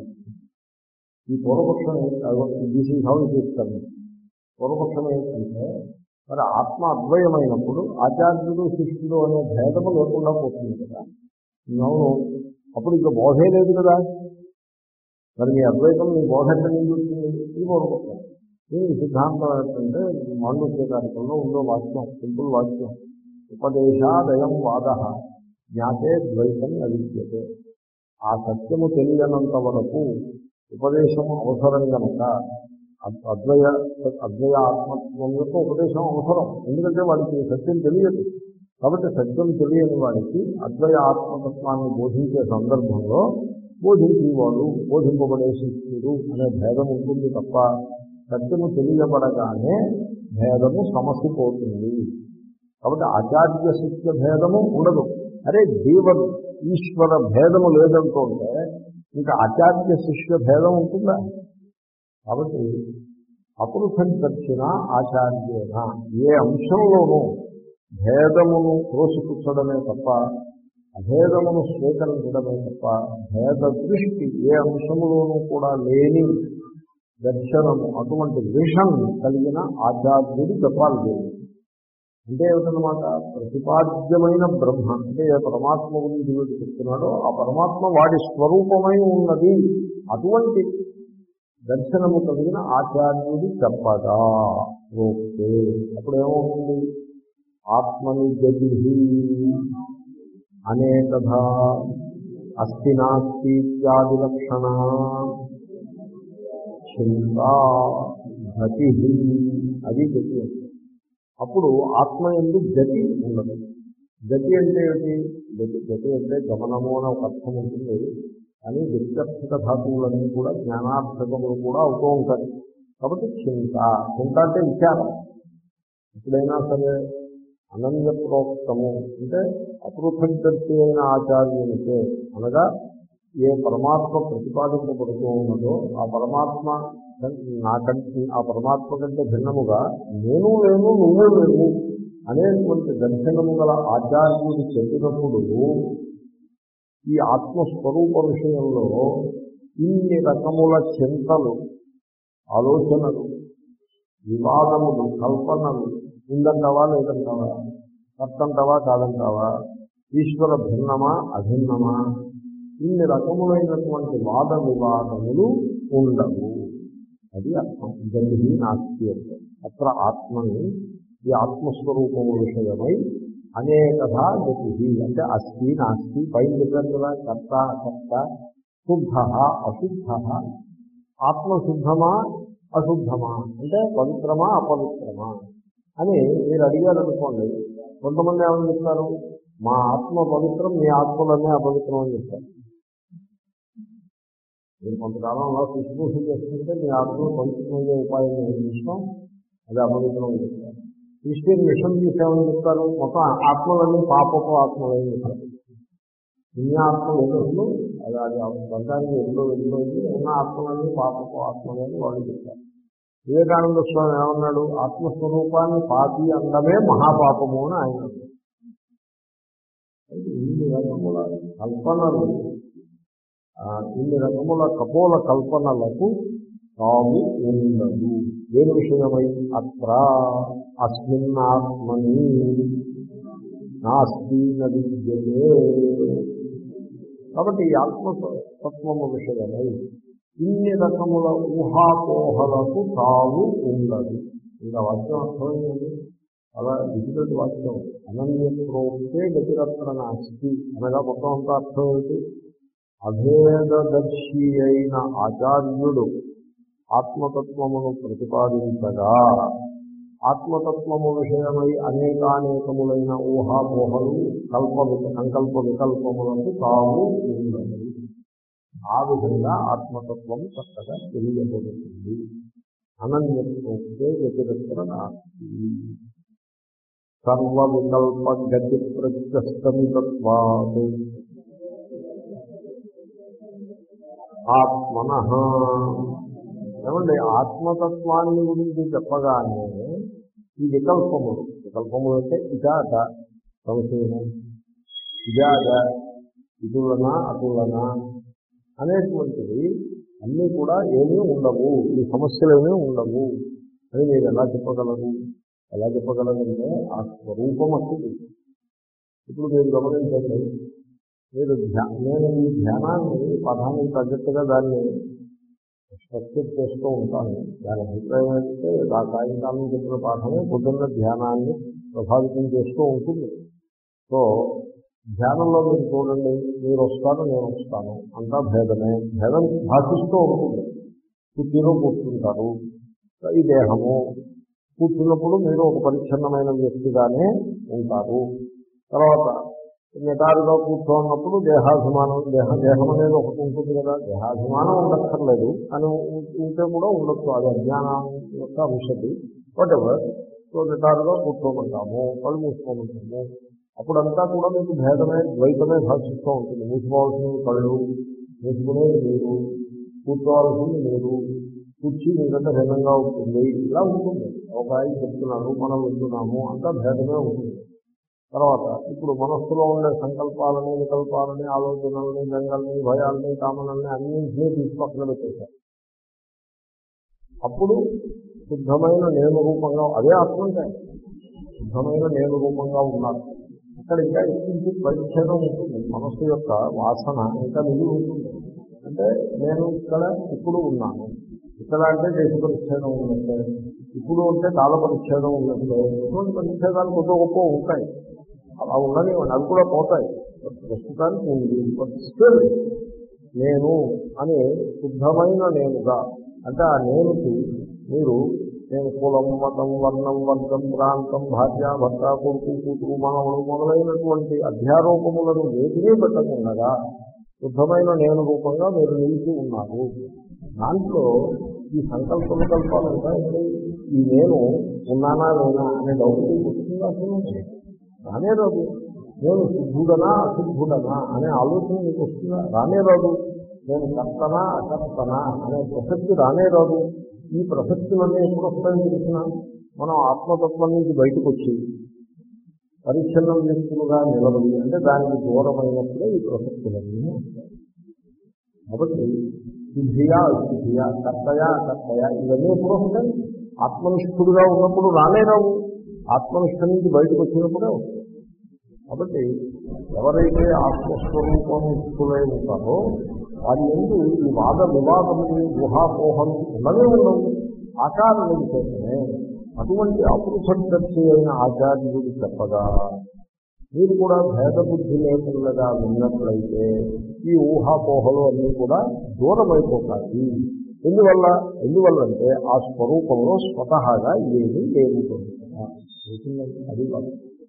ఈ పూర్వపక్షం దిస్ ఈజ్ హౌ ఇట్ ఇస్తాను. పూర్వపక్షం ఏంటంటే మరి ఆత్మ అద్వయమైనప్పుడు ఆచార్యుడు శిష్యుడు అనే భేదము లేకుండా పోతుంది కదా. అవును, అప్పుడు ఇక బోధే లేదు కదా. మరి మీ అద్వైతం మీ బోధ ఎక్కడి నుంచి వచ్చింది? ఇది కోరుకుంటాం. ఈ సిద్ధాంతం ఏంటంటే మాండూక్య కార్యక్రమంలో ఉందో వాక్యం, సింపుల్ వాక్యం, ఉపదేశాదయం వాద జ్ఞాతే ద్వైతం అవిద్యతే. ఆ సత్యము తెలియనంత వరకు ఉపదేశము అవసరం కనుక అద్వయ అద్వయ ఆత్మత్వం యొక్క ఉపదేశం అవసరం. ఎందుకంటే వాడికి సత్యం తెలియదు. కాబట్టి సత్యం తెలియని వాడికి అద్వయ ఆత్మతత్వాన్ని బోధించే సందర్భంలో బోధించేవాడు, బోధింపబడే శిష్యుడు అనే భేదం ఉంటుంది తప్ప సత్యము తెలియబడగానే భేదము సమసిపోతుంది. కాబట్టి ఆచార్య శిష్య భేదము ఉండదు. అరే జీవ ఈశ్వర భేదము లేదంటుంటే ఇంకా ఆచార్య శిష్య భేదం ఉంటుందా? కాబట్టి అపృథక్ దర్శన ఆచార్యేన ఏ అంశంలోనూ భేదమును త్రోసిపుచ్చడమే తప్ప అభేదమును స్వీకరించడమే తప్ప భేద దృష్టి ఏ అంశములోనూ కూడా లేని దర్శనము, అటువంటి విషన్ కలిగిన ఆచార్యుడు చెప్పాలి. లేదు అంటే ఏమిటన్నమాట, ప్రతిపాద్యమైన బ్రహ్మ అంటే ఏ పరమాత్మ గురించి వీడు చెప్తున్నాడో ఆ పరమాత్మ వాడి స్వరూపమై ఉన్నది. అటువంటి దర్శనము కలిగిన ఆచార్యుడు చెప్పగా ఓకే. అప్పుడు ఏమవుతుంది? ఆత్మని గతి అనేకథ అస్తి నాస్తి ఇత్యాది లక్షణ చింతా గతి, అది గతి. అప్పుడు ఆత్మ ఎందు గతి ఉండదు. గతి అంటే ఏమిటి? గతి గతి అంటే గమనము అని ఒక అర్థం ఉంటుంది. కానీ వ్యక్తర్థక ధాతువులన్నీ కూడా జ్ఞానార్థకములు కూడా అవుతూ ఉంటాయి. కాబట్టి చింత, చింత అంటే విచారం. ఎప్పుడైనా సరే అనన్య ప్రోక్తము అంటే అపృథగ్దర్శి అయిన ఆచార్యునికే, అనగా ఏ పరమాత్మ ప్రతిపాదింపబడుతూ ఉన్నదో ఆ పరమాత్మ నాకంటే ఆ పరమాత్మ కంటే భిన్నముగా నేను లేను నువ్వు లేవు అనేటువంటి దర్శనము గల ఆచార్యుడు చెప్పినప్పుడు ఈ ఆత్మస్వరూప విషయంలో ఇన్ని రకముల చింతలు, ఆలోచనలు, వివాదములు, కల్పనలు ఉందంటావా లేదంటావా, కర్తంటావా కాదంటావా, ఈశ్వర భిన్నమా అభిన్నమా, ఇన్ని రకములైనటువంటి వాద వివాదములు ఉండవు. అది అర్థం. గతి నాస్తి అంటే అత్ర ఆత్మని ఈ ఆత్మస్వరూపము విషయమై అనేకథా గతి అంటే అస్తి నాస్తి పైన చెప్పారు కదా, కర్త అకర్త, శుద్ధ అశుద్ధ, ఆత్మశుద్ధమా అశుద్ధమా అంటే పవిత్రమా అపవిత్రమా అని మీరు అడిగారనుకోండి. కొంతమంది ఏమని చెప్తారు, మా ఆత్మ పవిత్రం, మీ ఆత్మలన్నీ అపవిత్రం అని చెప్తారు. మీరు కొంతకాలంలో శుశ్రూష చేస్తుంటే మీ ఆత్మ పవిత్రమయ్యే ఉపాయం చూస్తాం, అది అపవిత్రం అని చెప్తారు. క్రిస్టియన్ మిషన్ తీసేమని చెప్తారు, మొత్తం ఆత్మలన్నీ పాపపు ఆత్మలని చెప్తారు. పుణ్యాత్మలు ఎదురు అది అది స్వర్గానికి ఎన్నో ఎన్నో ఉన్న ఆత్మలన్నీ పాపపు ఆత్మలని వాళ్ళు చెప్తారు. వివేకానంద స్వామి ఏమన్నాడు, ఆత్మస్వరూపాన్ని పాపి అందమే మహాపాపము అని ఆయన. ఇన్ని రకముల కల్పనలు, ఇన్ని రకముల కపోల కల్పనలకు తాము ఉండదు. దేని విషయమై? అత్ర అస్మిన్నాత్మని నాస్తి న విద్యతే. కాబట్టి ఈ ఆత్మతత్వము విషయమై ఇన్ని రకముల ఊహాపోహలకు తావు ఉండదు. ఇంకా వాక్యం అర్థమైంది. అలా డిజిటల్ వాక్యం అనన్య ప్రోక్తే గతిరత్న నాస్తి అనగా మొత్తం అంతా అర్థం ఏంటి? అభేదదర్శి అయిన ఆచార్యుడు ఆత్మతత్వమును ప్రతిపాదించగా ఆత్మతత్వము విషయమై అనేకానేకములైన ఊహాపోహలు, కల్ప సంకల్ప వికల్పములకు తావు ఉండదు. ఆ విధంగా ఆత్మతత్వము చక్కగా తెలియబడుతుంది. అనన్యత్వే గతిరత్న నాస్తి. సర్వ వికల్ప గతి ప్రత్యస్తమితత్వాత్ ఆత్మనః. ఏమండి, ఆత్మతత్వాన్ని గురించి చెప్పగానే ఈ వికల్పములు, వికల్పములు అంటే ఇదాట సంశయం, ఇదాట ఇటులన అటులన అనేటువంటివి అన్నీ కూడా ఏమీ ఉండవు, ఈ సమస్యలు ఏమీ ఉండవు అని మీరు ఎలా చెప్పగలరు? ఎలా చెప్పగలదంటే ఆ స్వరూపం అట్టిది. ఇప్పుడు మీరు గమనించండి, మీరు ధ్యా నేను ఈ ధ్యానాన్ని పదానికి తగ్గట్టుగా దాన్ని స్ట్రక్చర్ చేస్తూ ఉంటాను. దాని అభిప్రాయం అయితే ఆ సాయంకాలం చెప్పిన పాఠమే పొద్దున్న ధ్యానాన్ని ప్రభావితం చేస్తూ ఉంటుంది. సో ధ్యానంలో మీరు చూడండి, మీరు వస్తారు, నేను వస్తాను, అంతా భేదమే. భేదం భాషిస్తూ ఉంటుంది. కుర్చీలో కూర్చుంటారు, ఈ దేహము కూర్చున్నప్పుడు మీరు ఒక పరిచ్ఛిన్నమైన వ్యక్తిగానే ఉంటారు. తర్వాత నిటారుగా కూర్చోన్నప్పుడు దేహాభిమానం, దేహ దేహం అనేది ఒకటి ఉంటుంది కదా, దేహాభిమానం ఉండక్కర్లేదు అని ఉంటే కూడా ఉండొచ్చు. అది అజ్ఞానం యొక్క అంశది. What ever. సో నిటారుగా కూర్చోమంటాము, కళ్ళు మూసుకోమంటాము. అప్పుడంతా కూడా మీకు భేదమే, ద్వైతమే భాషిస్తూ ఉంటుంది. మూసుకోవాల్సింది కళ్ళు, మూసుకునేది మీరు, కూర్చోవాల్సింది మీరు, కూర్చి మీకంటే భేదంగా ఉంటుంది. ఇలా ఉంటుంది. ఒక ఆయన చెప్తున్నాడు, మనం వింటున్నాము, అంతా భేదమే ఉంటుంది. తర్వాత ఇప్పుడు మనస్సులో ఉండే సంకల్పాలని, వికల్పాలని, ఆలోచనల్ని, జంగల్ని, భయాల్ని, కామనల్ని అన్నింటినీ తీసుపక్కన పెట్టేశారు. అప్పుడు శుద్ధమైన నేను రూపంగా, అదే ఆత్మ అంటే శుద్ధమైన నేను రూపంగా ఉన్నారు. ఇక్కడ ఇంకా ఇంటి పరిచ్ఛేదం ఉంటుంది. మనస్సు యొక్క వాసన ఇంకా మిగిలి ఉంటుంది. అంటే నేను ఇక్కడ ఇప్పుడు ఉన్నాను, ఇక్కడ అంటే దేశ పరిచ్ఛేదం ఉన్నట్టే, ఇప్పుడు అంటే కాల పరిచ్ఛేదం ఉన్నట్టే. ఇటువంటి పరిచ్ఛేదాలు కొత్త గొప్ప ఉంటాయి. అలా ఉన్నది అవి కూడా పోతాయి. ప్రస్తుతానికి ఉంది. స్టిల్ నేను అని శుద్ధమైన నేనుగా, అంటే ఆ నేనుకి మీరు నేను కులం, మతం, వర్ణం, వర్గం, ప్రాంతం, భార్య, భర్త, కొడుకు, కూతురు, మనవడు మొదలైనటువంటి అధ్యారోపములను వేటినీ పెట్టకుండా శుద్ధమైన నేను రూపంగా మీరు నిలిచి ఉన్నారు. దాంట్లో ఈ సంకల్ప వికల్పాలు ఉంటాయండి. ఈ నేను ఉన్నానా లేనా అనే డౌట్ వస్తుందా? అసలు రానే రాదు. నేను శుద్ధుడనా అశుద్ధుడనా అనే ఆలోచన మీకు వస్తుందా? రానే రాదు. నేను కర్తనా అకర్తనా అనే ప్రసక్తి రానే రాదు. ఈ ప్రసక్తులన్నీ ఎప్పుడు వస్తాయని తెలిసిన మనం ఆత్మతత్వం నుంచి బయటకు వచ్చి పరిచ్ఛిన్న వ్యక్తులుగా నిలబడి, అంటే దానికి దూరమైనప్పుడే ఈ ప్రసక్తులన్నీ వస్తాయి. కాబట్టి శుద్ధియా అశుద్ధియా, కర్తయా అకర్తయా ఇవన్నీ ఎప్పుడు వస్తాయి? ఆత్మనిష్ఠుడుగా ఉన్నప్పుడు రానే రావు. ఆత్మనిష్ఠ నుంచి బయటకు వచ్చినప్పుడే వస్తాయి. కాబట్టి ఎవరైతే ఆత్మస్వరూపములై ఉంటారో వారి ఎందు ఈ వాద వివాదములు, ఊహాపోహలు ఉన్నవే ఉండవు. ఆచార్యుల విషయమే అటువంటి అపృథగ్దర్శి అయిన ఆచార్యుడు చెప్పగా మీరు కూడా భేదబుద్ధి లేకుండా విన్నట్లయితే ఈ ఊహాపోహలు అన్నీ కూడా దూరమైపోతాయి. ఎందువల్ల ఎందువల్లంటే ఆ స్వరూపంలో స్వతహాగా ఏమీ లేదు. అది కాదు.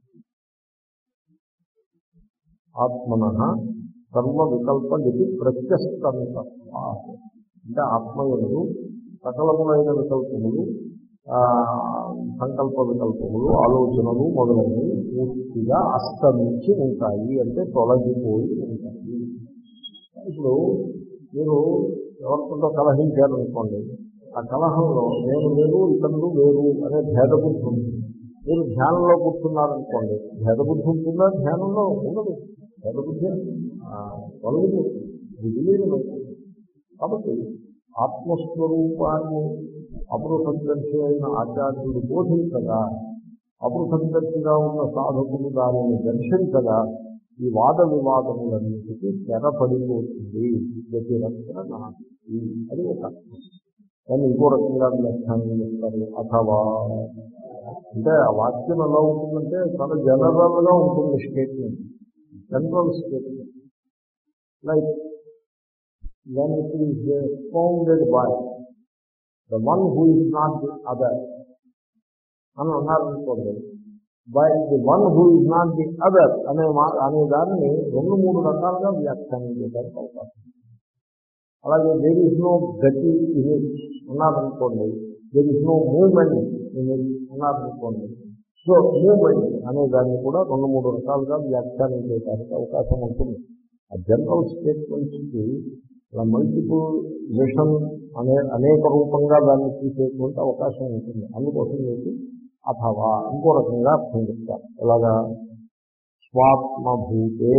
ఆత్మన సర్వ వికల్ప లిపి ప్రత్యస్తంత, అంటే ఆత్మయందు సకలములైన వికల్పములు, సంకల్ప వికల్పములు, ఆలోచనలు మొదలైనవి పూర్తిగా అస్తమించి ఉంటాయి, అంటే తొలగిపోయి ఉంటాయి. ఇప్పుడు మీరు ఎవరితో కలహించారనుకోండి, ఆ కలహంలో నేను వేరు ఇతరులు వేరు అనే భేదబుద్ధి ఉంది. మీరు ధ్యానంలో కూర్చున్నారనుకోండి, భేదబుద్ధి ఉంటుందా? ధ్యానంలో ఉండదు. భేదబుద్ధి తొలగిపోతుంది, విలీనమవుతుంది. కాబట్టి ఆత్మస్వరూపాన్ని అపృథగ్దర్శి అయిన ఆచార్యుడు బోధించగా, అపృథగ్దర్శిగా ఉన్న సాధకులు దానిని దర్శించగా ఈ వాద వివాదములన్నిటికీ తెరపడిపోతుంది. ప్రతి రక్షణ నాస్తి. అది ఒక అర్థం. దాన్ని ఇంకో రకంగా వ్యాఖ్యానం చేస్తారు. అథవా అంటే ఆ వాక్యం ఎలా ఉంటుందంటే చాలా జనరల్ గా ఉంటుంది. Statement, general statement. Like when it is founded by the one who is not the other అని అన్నారనుకోండి, by the one who is not the other అనే మా అనే దాన్ని రెండు మూడు రకాలుగా వ్యాఖ్యానం చేయడానికి అవకాశం. అలాగే దేర్ ఇస్ నో గతి ఇన్ ఇట్ అన్నారనుకోండి, there is no movement in it అన్నారనుకోండి. సో మూవ్మెంట్ అనే దాన్ని కూడా రెండు మూడు రకాలుగా వ్యాఖ్యానం చేయడానికి అవకాశం ఉంటుంది. ఆ జనరల్ స్టేట్మెంట్స్కి అలా మల్టిపుల్ విషన్ అనే అనేక రూపంగా దాన్ని చూసేటువంటి అవకాశం ఉంటుంది. అందుకోసం మీకు అథవా ఇంకో రకంగా అర్థం చెప్తారు. ఎలాగా? స్వాత్మభూతే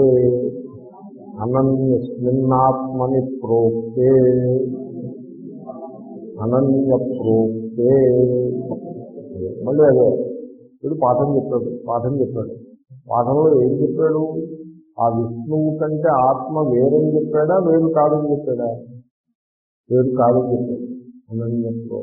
అనన్యస్మిన్నాత్మని ప్రోక్తే అనన్య ప్రోక్తే, మళ్ళీ అదే వీడు పాఠం చెప్పాడు పాఠం చెప్పాడు పాఠంలో ఏం చెప్పాడు? ఆ విష్ణువు కంటే ఆత్మ వేరని చెప్పాడా, వేరు కాదని చెప్పాడా? వేరు కాదని చెప్పాడు. అనన్యత్వం.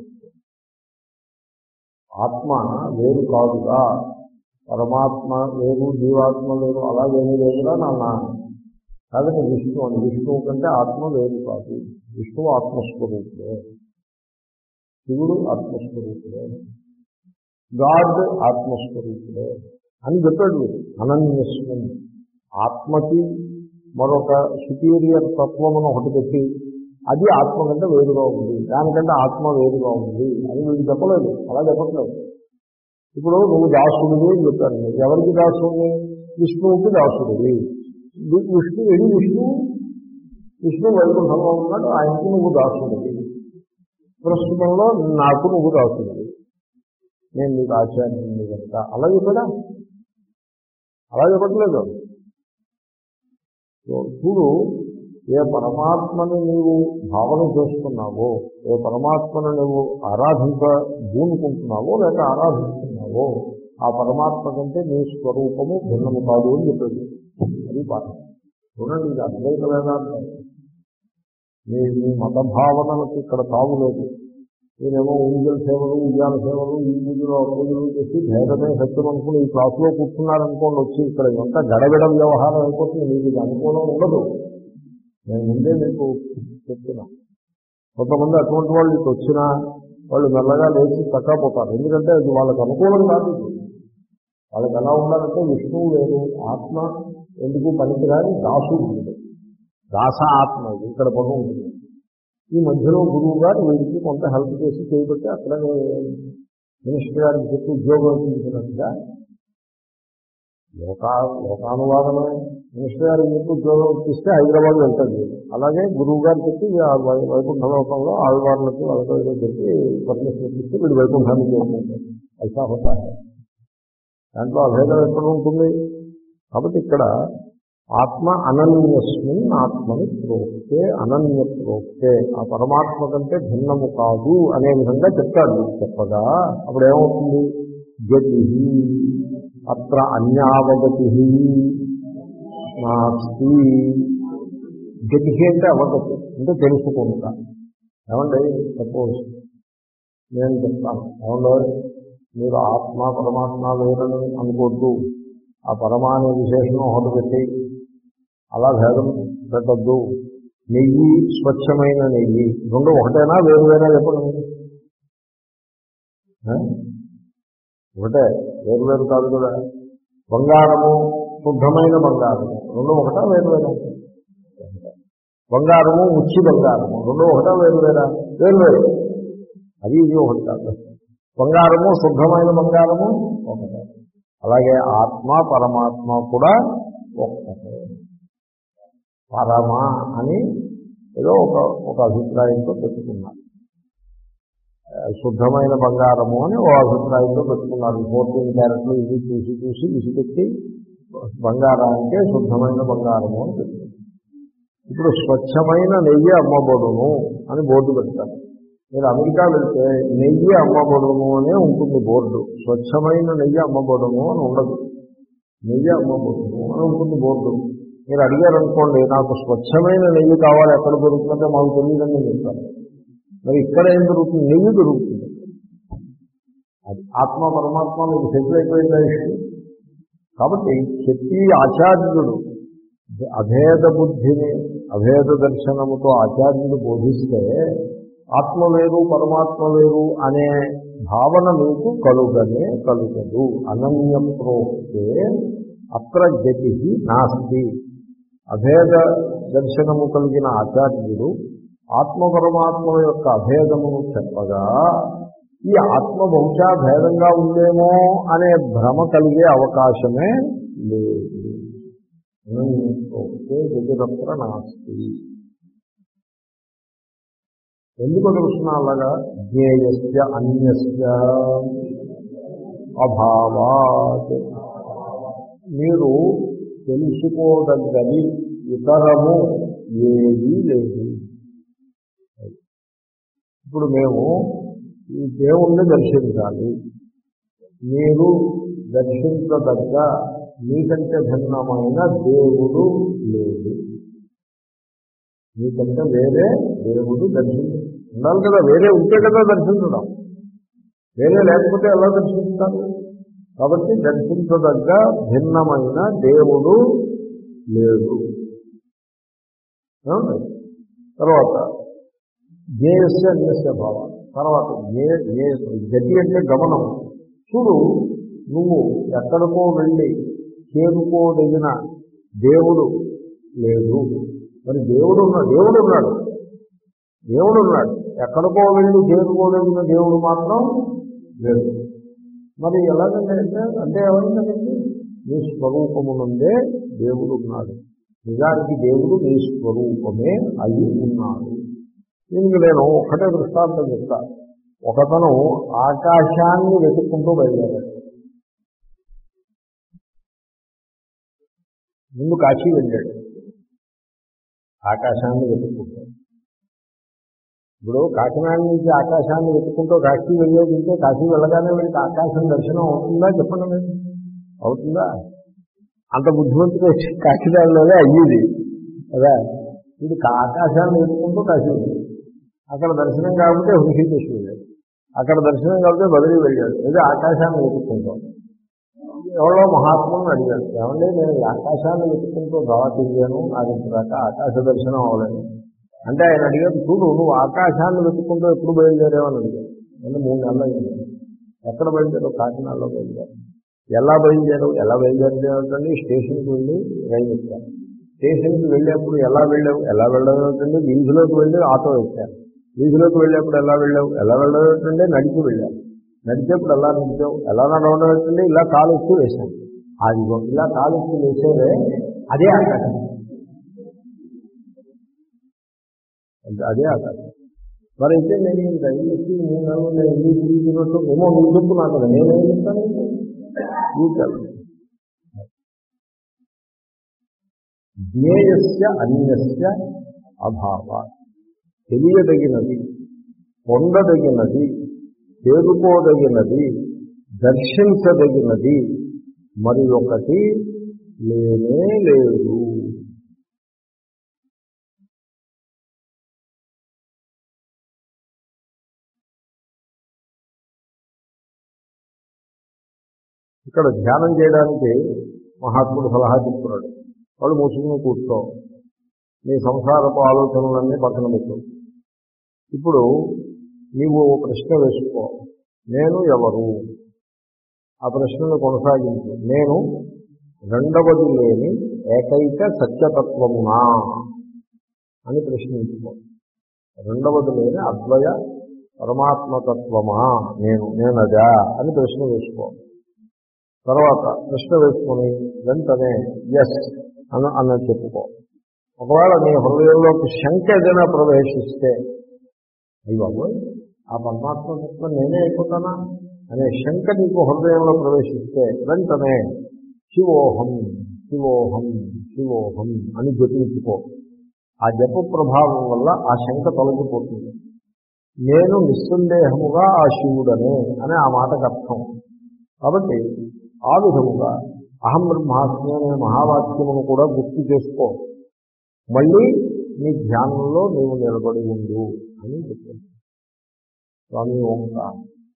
ఆత్మ వేరు కాదుగా, పరమాత్మ వేరు జీవాత్మ వేరు అలాగేమీ లేదుగా నాన్న. కాబట్టి విష్ణు అని విష్ణువు కంటే ఆత్మ వేరు కాదు, విష్ణువు ఆత్మస్వరూపుడే, శివుడు ఆత్మస్వరూపుడే, గాడ్ ఆత్మస్వరూపుడే అని చెప్పాడు. అనన్యస్వం. ఆత్మకి మరొక సుపీరియర్ తత్వమును ఒకటి పెట్టి అది ఆత్మ కంటే వేరుగా ఉంది, దానికంటే ఆత్మ వేరుగా ఉంది అని వీడు చెప్పలేదు. అలా చెప్పట్లేదు. ఇప్పుడు నువ్వు దాసుడివి అని చెప్పాను. ఎవరికి దాసుడిని? విష్ణువుకి దాసుడివి. విష్ణు ఎడి విష్ణు విష్ణు వైకుంఠంలో ఉన్నాడు, ఆయనకి నువ్వు దాసుడివి. ప్రస్తుతంలో నాకు నువ్వు దాసుడివి, నేను నీకు ఆచార్యుని కనుక. అలా చెప్పాడా? అలా చెప్పట్లేదు. చూడు, ఏ పరమాత్మని నీవు భావన చేస్తున్నావో, ఏ పరమాత్మను నువ్వు ఆరాధించ భూనుకుంటున్నావో లేక ఆరాధిస్తున్నావో, ఆ పరమాత్మ కంటే నీ స్వరూపము భిన్నము కాదు అని చెప్పేది. అది పాఠం. చూడండి, ఇది అద్వైత వేదాంతం. మీ మీ మత భావనలకు ఇక్కడ తావు లేదు. మీరేమో ఊంజల్ సేవలు, ఉయ్యాల సేవలు, ఈ పూజలు ఆ పూజలు చేసి భేదమే సత్యం అనుకుని ఈ క్లాసులో కూర్చున్నారనుకోండి, వచ్చి ఇక్కడ ఎంత గడబిడ వ్యవహారం అయిపోతుంది. మీకు ఇది అనుకూలం ఉండదు. నేను ముందే మీకు చెప్తున్నా. కొంతమంది అటువంటి వాళ్ళు ఇటు వచ్చినా వాళ్ళు మెల్లగా లేచి తక్కపోతారు. ఎందుకంటే అది వాళ్ళకి అనుకూలం కాదు. వాళ్ళకి ఎలా ఉండాలంటే విష్ణువు వేరు, ఆత్మ ఎందుకు పనికిరాని దాసుడు, దాస ఆత్మ ఇది ఇక్కడ పని ఉంటుంది. ఈ మధ్యలో గురువు గారు వీడికి కొంత హెల్ప్ చేసి చేయబట్టి అక్కడనే మినిస్టర్ గారికి చెప్పి ఉద్యోగం ఇచ్చినట్టుగా లోకా లోకానువాదమే. మినిస్టర్ గారికి చెప్పి ఉద్యోగం ఇప్పిస్తే హైదరాబాద్ వెళ్తుంది. అలాగే గురువు గారు చెప్పి వైకుంఠ లోకంలో ఆళ్వార్లకి వాళ్ళతో ఏదో చెప్పి పర్మిషన్ ఇప్పిస్తే వీడు వైకుంఠానికి చేరుకుంటాడు. ఐసా హోతా హై. దాంట్లో అభేదం ఎక్కడ ఉంటుంది? కాబట్టి ఇక్కడ ఆత్మ అనన్యస్మిన్ ఆత్మని ప్రోక్తే, అనన్య ప్రోక్తే, ఆ పరమాత్మ కంటే భిన్నము కాదు అనే విధంగా చెప్తాడు. చెప్పగా అప్పుడు ఏమవుతుంది? గతి అత్ర అన్యావగతి నాస్తి. గతి అంటే అవగతి అంటే తెలుసుకుంటా. ఏమండి, సపోజ్ నేను చెప్తాను, ఏమండో మీరు ఆత్మ పరమాత్మ వేరని అనుకోద్దు, ఆ పరమా అనే విశేషణం ఒకటి పెట్టి అలా భేదం పెట్టద్దు. నెయ్యి, స్వచ్ఛమైన నెయ్యి రెండు ఒకటేనా వేరు వేరే చెప్పండి. ఒకటే, వేరు వేరు కాదు కదా. బంగారము, శుద్ధమైన బంగారము రెండు ఒకటా వేరు వేరా? బంగారము, ఉచ్చి బంగారము రెండు ఒకటా వేరు వేరా? వేరు వేరు. అది ఇది ఒకటి కాదు. బంగారము, శుద్ధమైన బంగారము ఒకటే. అలాగే ఆత్మ పరమాత్మ కూడా ఒక్కటే. పరమ అని ఏదో ఒక ఒక అభిప్రాయంతో పెట్టుకున్నారు. శుద్ధమైన బంగారము అని ఓ అభిప్రాయంతో పెట్టుకున్నారు. ఫోర్టీన్ క్యారెట్లు ఇది చూసి చూసి విసిపెట్టి బంగారానికే శుద్ధమైన బంగారము అని పెట్టుకున్నారు. ఇప్పుడు స్వచ్ఛమైన నెయ్యి అమ్మబడును అని బోర్డు పెడతారు. మీరు అమెరికా వెళ్తే నెయ్యి అమ్మబడును అనే ఉంటుంది బోర్డు. స్వచ్ఛమైన నెయ్యి అమ్మబడును అని ఉండదు. నెయ్యి అమ్మబడును అని ఉంటుంది బోర్డు. మీరు అడిగారనుకోండి, నాకు స్వచ్ఛమైన నెయ్యి కావాలి, ఎక్కడ దొరుకుతుందంటే మాకు తెలియదని నేను చెప్తాను. మరి ఇక్కడ ఏం దొరుకుతుంది? నెయ్యి దొరుకుతుంది. అది ఆత్మ పరమాత్మ మీకు సెటిల్ అయిపోయిందా ఇష్యూ. కాబట్టి చెప్పి ఆచార్యుడు అభేద బుద్ధిని అభేద దర్శనముతో ఆచార్యుడు బోధిస్తే ఆత్మ వేరు పరమాత్మ వేరు అనే భావన మీకు కలుగనే కలుగదు. అనన్య ప్రోక్తే అత్ర గతి నాస్తి. అభేద దర్శనము కలిగిన ఆచార్యుడు ఆత్మ పరమాత్మ యొక్క అభేదమును చెప్పగా ఈ ఆత్మ బహుశా భేదంగా ఉందేమో అనే భ్రమ కలిగే అవకాశమే లేదు. అనన్య ప్రోక్తే గతిరత్ర నాస్తి. ఎందుకు తెలుసిన అలాగా? జ్ఞేయస్య అన్యస్య అభావాత్. మీరు తెలుసుకోదగ్గది ఇతరము ఏదీ లేదు. ఇప్పుడు మేము ఈ దేవుణ్ణి దర్శించాలి, మీరు దర్శించదగ్గ నీకంటే భిన్నమైన దేవుడు లేదు. నీకంటే వేరే దేవుడు దర్శించ ఉండాలి కదా, వేరే ఉంటే కదా దర్శించడం, వేరే లేకపోతే ఎలా దర్శిస్తారు? కాబట్టి దర్శించదగ్గ భిన్నమైన దేవుడు లేదు. తర్వాత జ్ఞేయస్య అన్యస్య భావ. తర్వాత జ్ఞే జ్ఞే గతి అంటే గమనం. చూడు, నువ్వు ఎక్కడికో వెళ్ళి చేరుకోదగిన దేవుడు లేదు. మరి దేవుడు ఉన్నాడు, దేవుడు ఉన్నాడు దేవుడు ఉన్నాడు ఎక్కడికో వెళ్ళి చేరుకోదగిన దేవుడు మాత్రం లేదు. మరి ఎలాగంటే అంటే అంటే ఏమైందండి, నీ స్వరూపము నుండే దేవుడు ఉన్నాడు. నిజానికి దేవుడు నీ స్వరూపమే అయి ఉన్నాడు. దీనికి నేను ఒకటే దృష్టాంతం చెప్తా. ఒకతను ఆకాశాన్ని వెతుక్కుంటూ బయలుదేరాడు. ముందు కాశీ వెళ్ళాడు, ఆకాశాన్ని వెతుక్కుంటాడు. ఇప్పుడు కాకినాడ నుంచి ఆకాశాన్ని వెతుక్కుంటూ కాశీ వెళ్ళేది ఉంటే కాశీ వెళ్ళగానే వీడికి ఆకాశం దర్శనం అవుతుందా చెప్పండి మీరు? అవుతుందా? అంత బుద్ధిమంతుడు వచ్చి కాకినాడలోనే అయ్యేది కదా. ఇది ఆకాశాన్ని వెతుక్కుంటూ కాశీ వెళ్ళాడు. అక్కడ దర్శనం కాకపోతే హృషికేశ్ వెళ్ళాడు. అక్కడ దర్శనం కాకపోతే బదిలీ వెళ్ళాడు. ఏదో ఆకాశాన్ని వెతుక్కుంటాం. ఎవరో మహాత్ములను అడిగాడు, ఏమంటే నేను ఆకాశాన్ని వెతుక్కుంటూ దావా తిరిగాను, నాకు దాకా ఆకాశ దర్శనం అవ్వలేదు. అంటే ఆయన అడిగాడు, చూడు నువ్వు ఆకాశాన్ని వెతుక్కుంటూ ఎప్పుడు బయలుదేరావని అడిగాడు. అంటే మూడు నెలలు అయింది. ఎక్కడ బయలుదేరావు? కాకినాడలో బయలుదేరావు. ఎలా బయలుదేరావు? ఎలా బయలుదేరేటండి? స్టేషన్కి వెళ్ళి రైలు ఎక్కాను. స్టేషన్కి వెళ్ళేప్పుడు ఎలా వెళ్ళావు? ఎలా వెళ్ళేటండి? వీధిలోకి వెళ్ళి ఆటో ఎక్కాను. వీధిలోకి వెళ్ళేప్పుడు ఎలా వెళ్ళావు? ఎలా వెళ్ళేటండి? నడిచి వెళ్ళాను. నడిచేప్పుడు ఎలా నడిచావు? ఎలా నడవడం ఏంటంటే ఇలా కాలు ఎత్తి వేశాను. అదిగో ఇలా కాలు ఎత్తి వేసేదే అదే ఆకాశం, అదే ఆకాశం. మరి అయితే నేను రైలు ఎక్కి మూడు నెలలు నేను ఎందుకు తిరిగినట్టు ఏమో నువ్వు చెప్పు నాకు, నేనేం చెప్తాను చూచాను. జ్ఞేయస్య అన్యస్య అభావ. తెలియదగినది, పొందదగినది, చేరుకోదగినది, దర్శించదగినది మరి ఒకటి లేనే లేదు. ఇక్కడ ధ్యానం చేయడానికి మహాత్ముడు సలహా చెప్తున్నాడు. వాళ్ళు మూసుకుని కూర్చో, నీ సంసారపు ఆలోచనలన్నీ పక్కన పెట్టు. ఇప్పుడు నీవు ప్రశ్న వేసుకో, నేను ఎవరు? ఆ ప్రశ్నను కొనసాగించు. నేను రెండవది లేని ఏకైక సత్యతత్వమునా అని ప్రశ్నించుకో. రెండవది లేని అద్వయ పరమాత్మతత్వమా నేను నేనదా అని ప్రశ్న వేసుకో. తర్వాత ప్రశ్న వేసుకొని వెంటనే ఎస్ అని అన్నది చెప్పుకో. ఒకవేళ నీ హృదయంలోకి శంక ఏదైనా ప్రవేశిస్తే, అయ్యో ఆ పరమాత్మతత్వం నేనే అయిపోతానా అనే శంక నీకు హృదయంలో ప్రవేశిస్తే వెంటనే శివోహం శివోహం శివోహం అని జపించుకో. ఆ జప ప్రభావం వల్ల ఆ శంక తొలగిపోతుంది. నేను నిస్సందేహముగా ఆ శివుడనే అనే ఆ మాటకు అర్థం. కాబట్టి ఆ విధముగా అహం బ్రహ్మాస్మి అనే మహావాక్యమును కూడా గుర్తు చేసుకో. మళ్ళీ నీ ధ్యానంలో నీవు నిలబడి ఉండు అని చెప్పారు స్వామి ఓంకారం.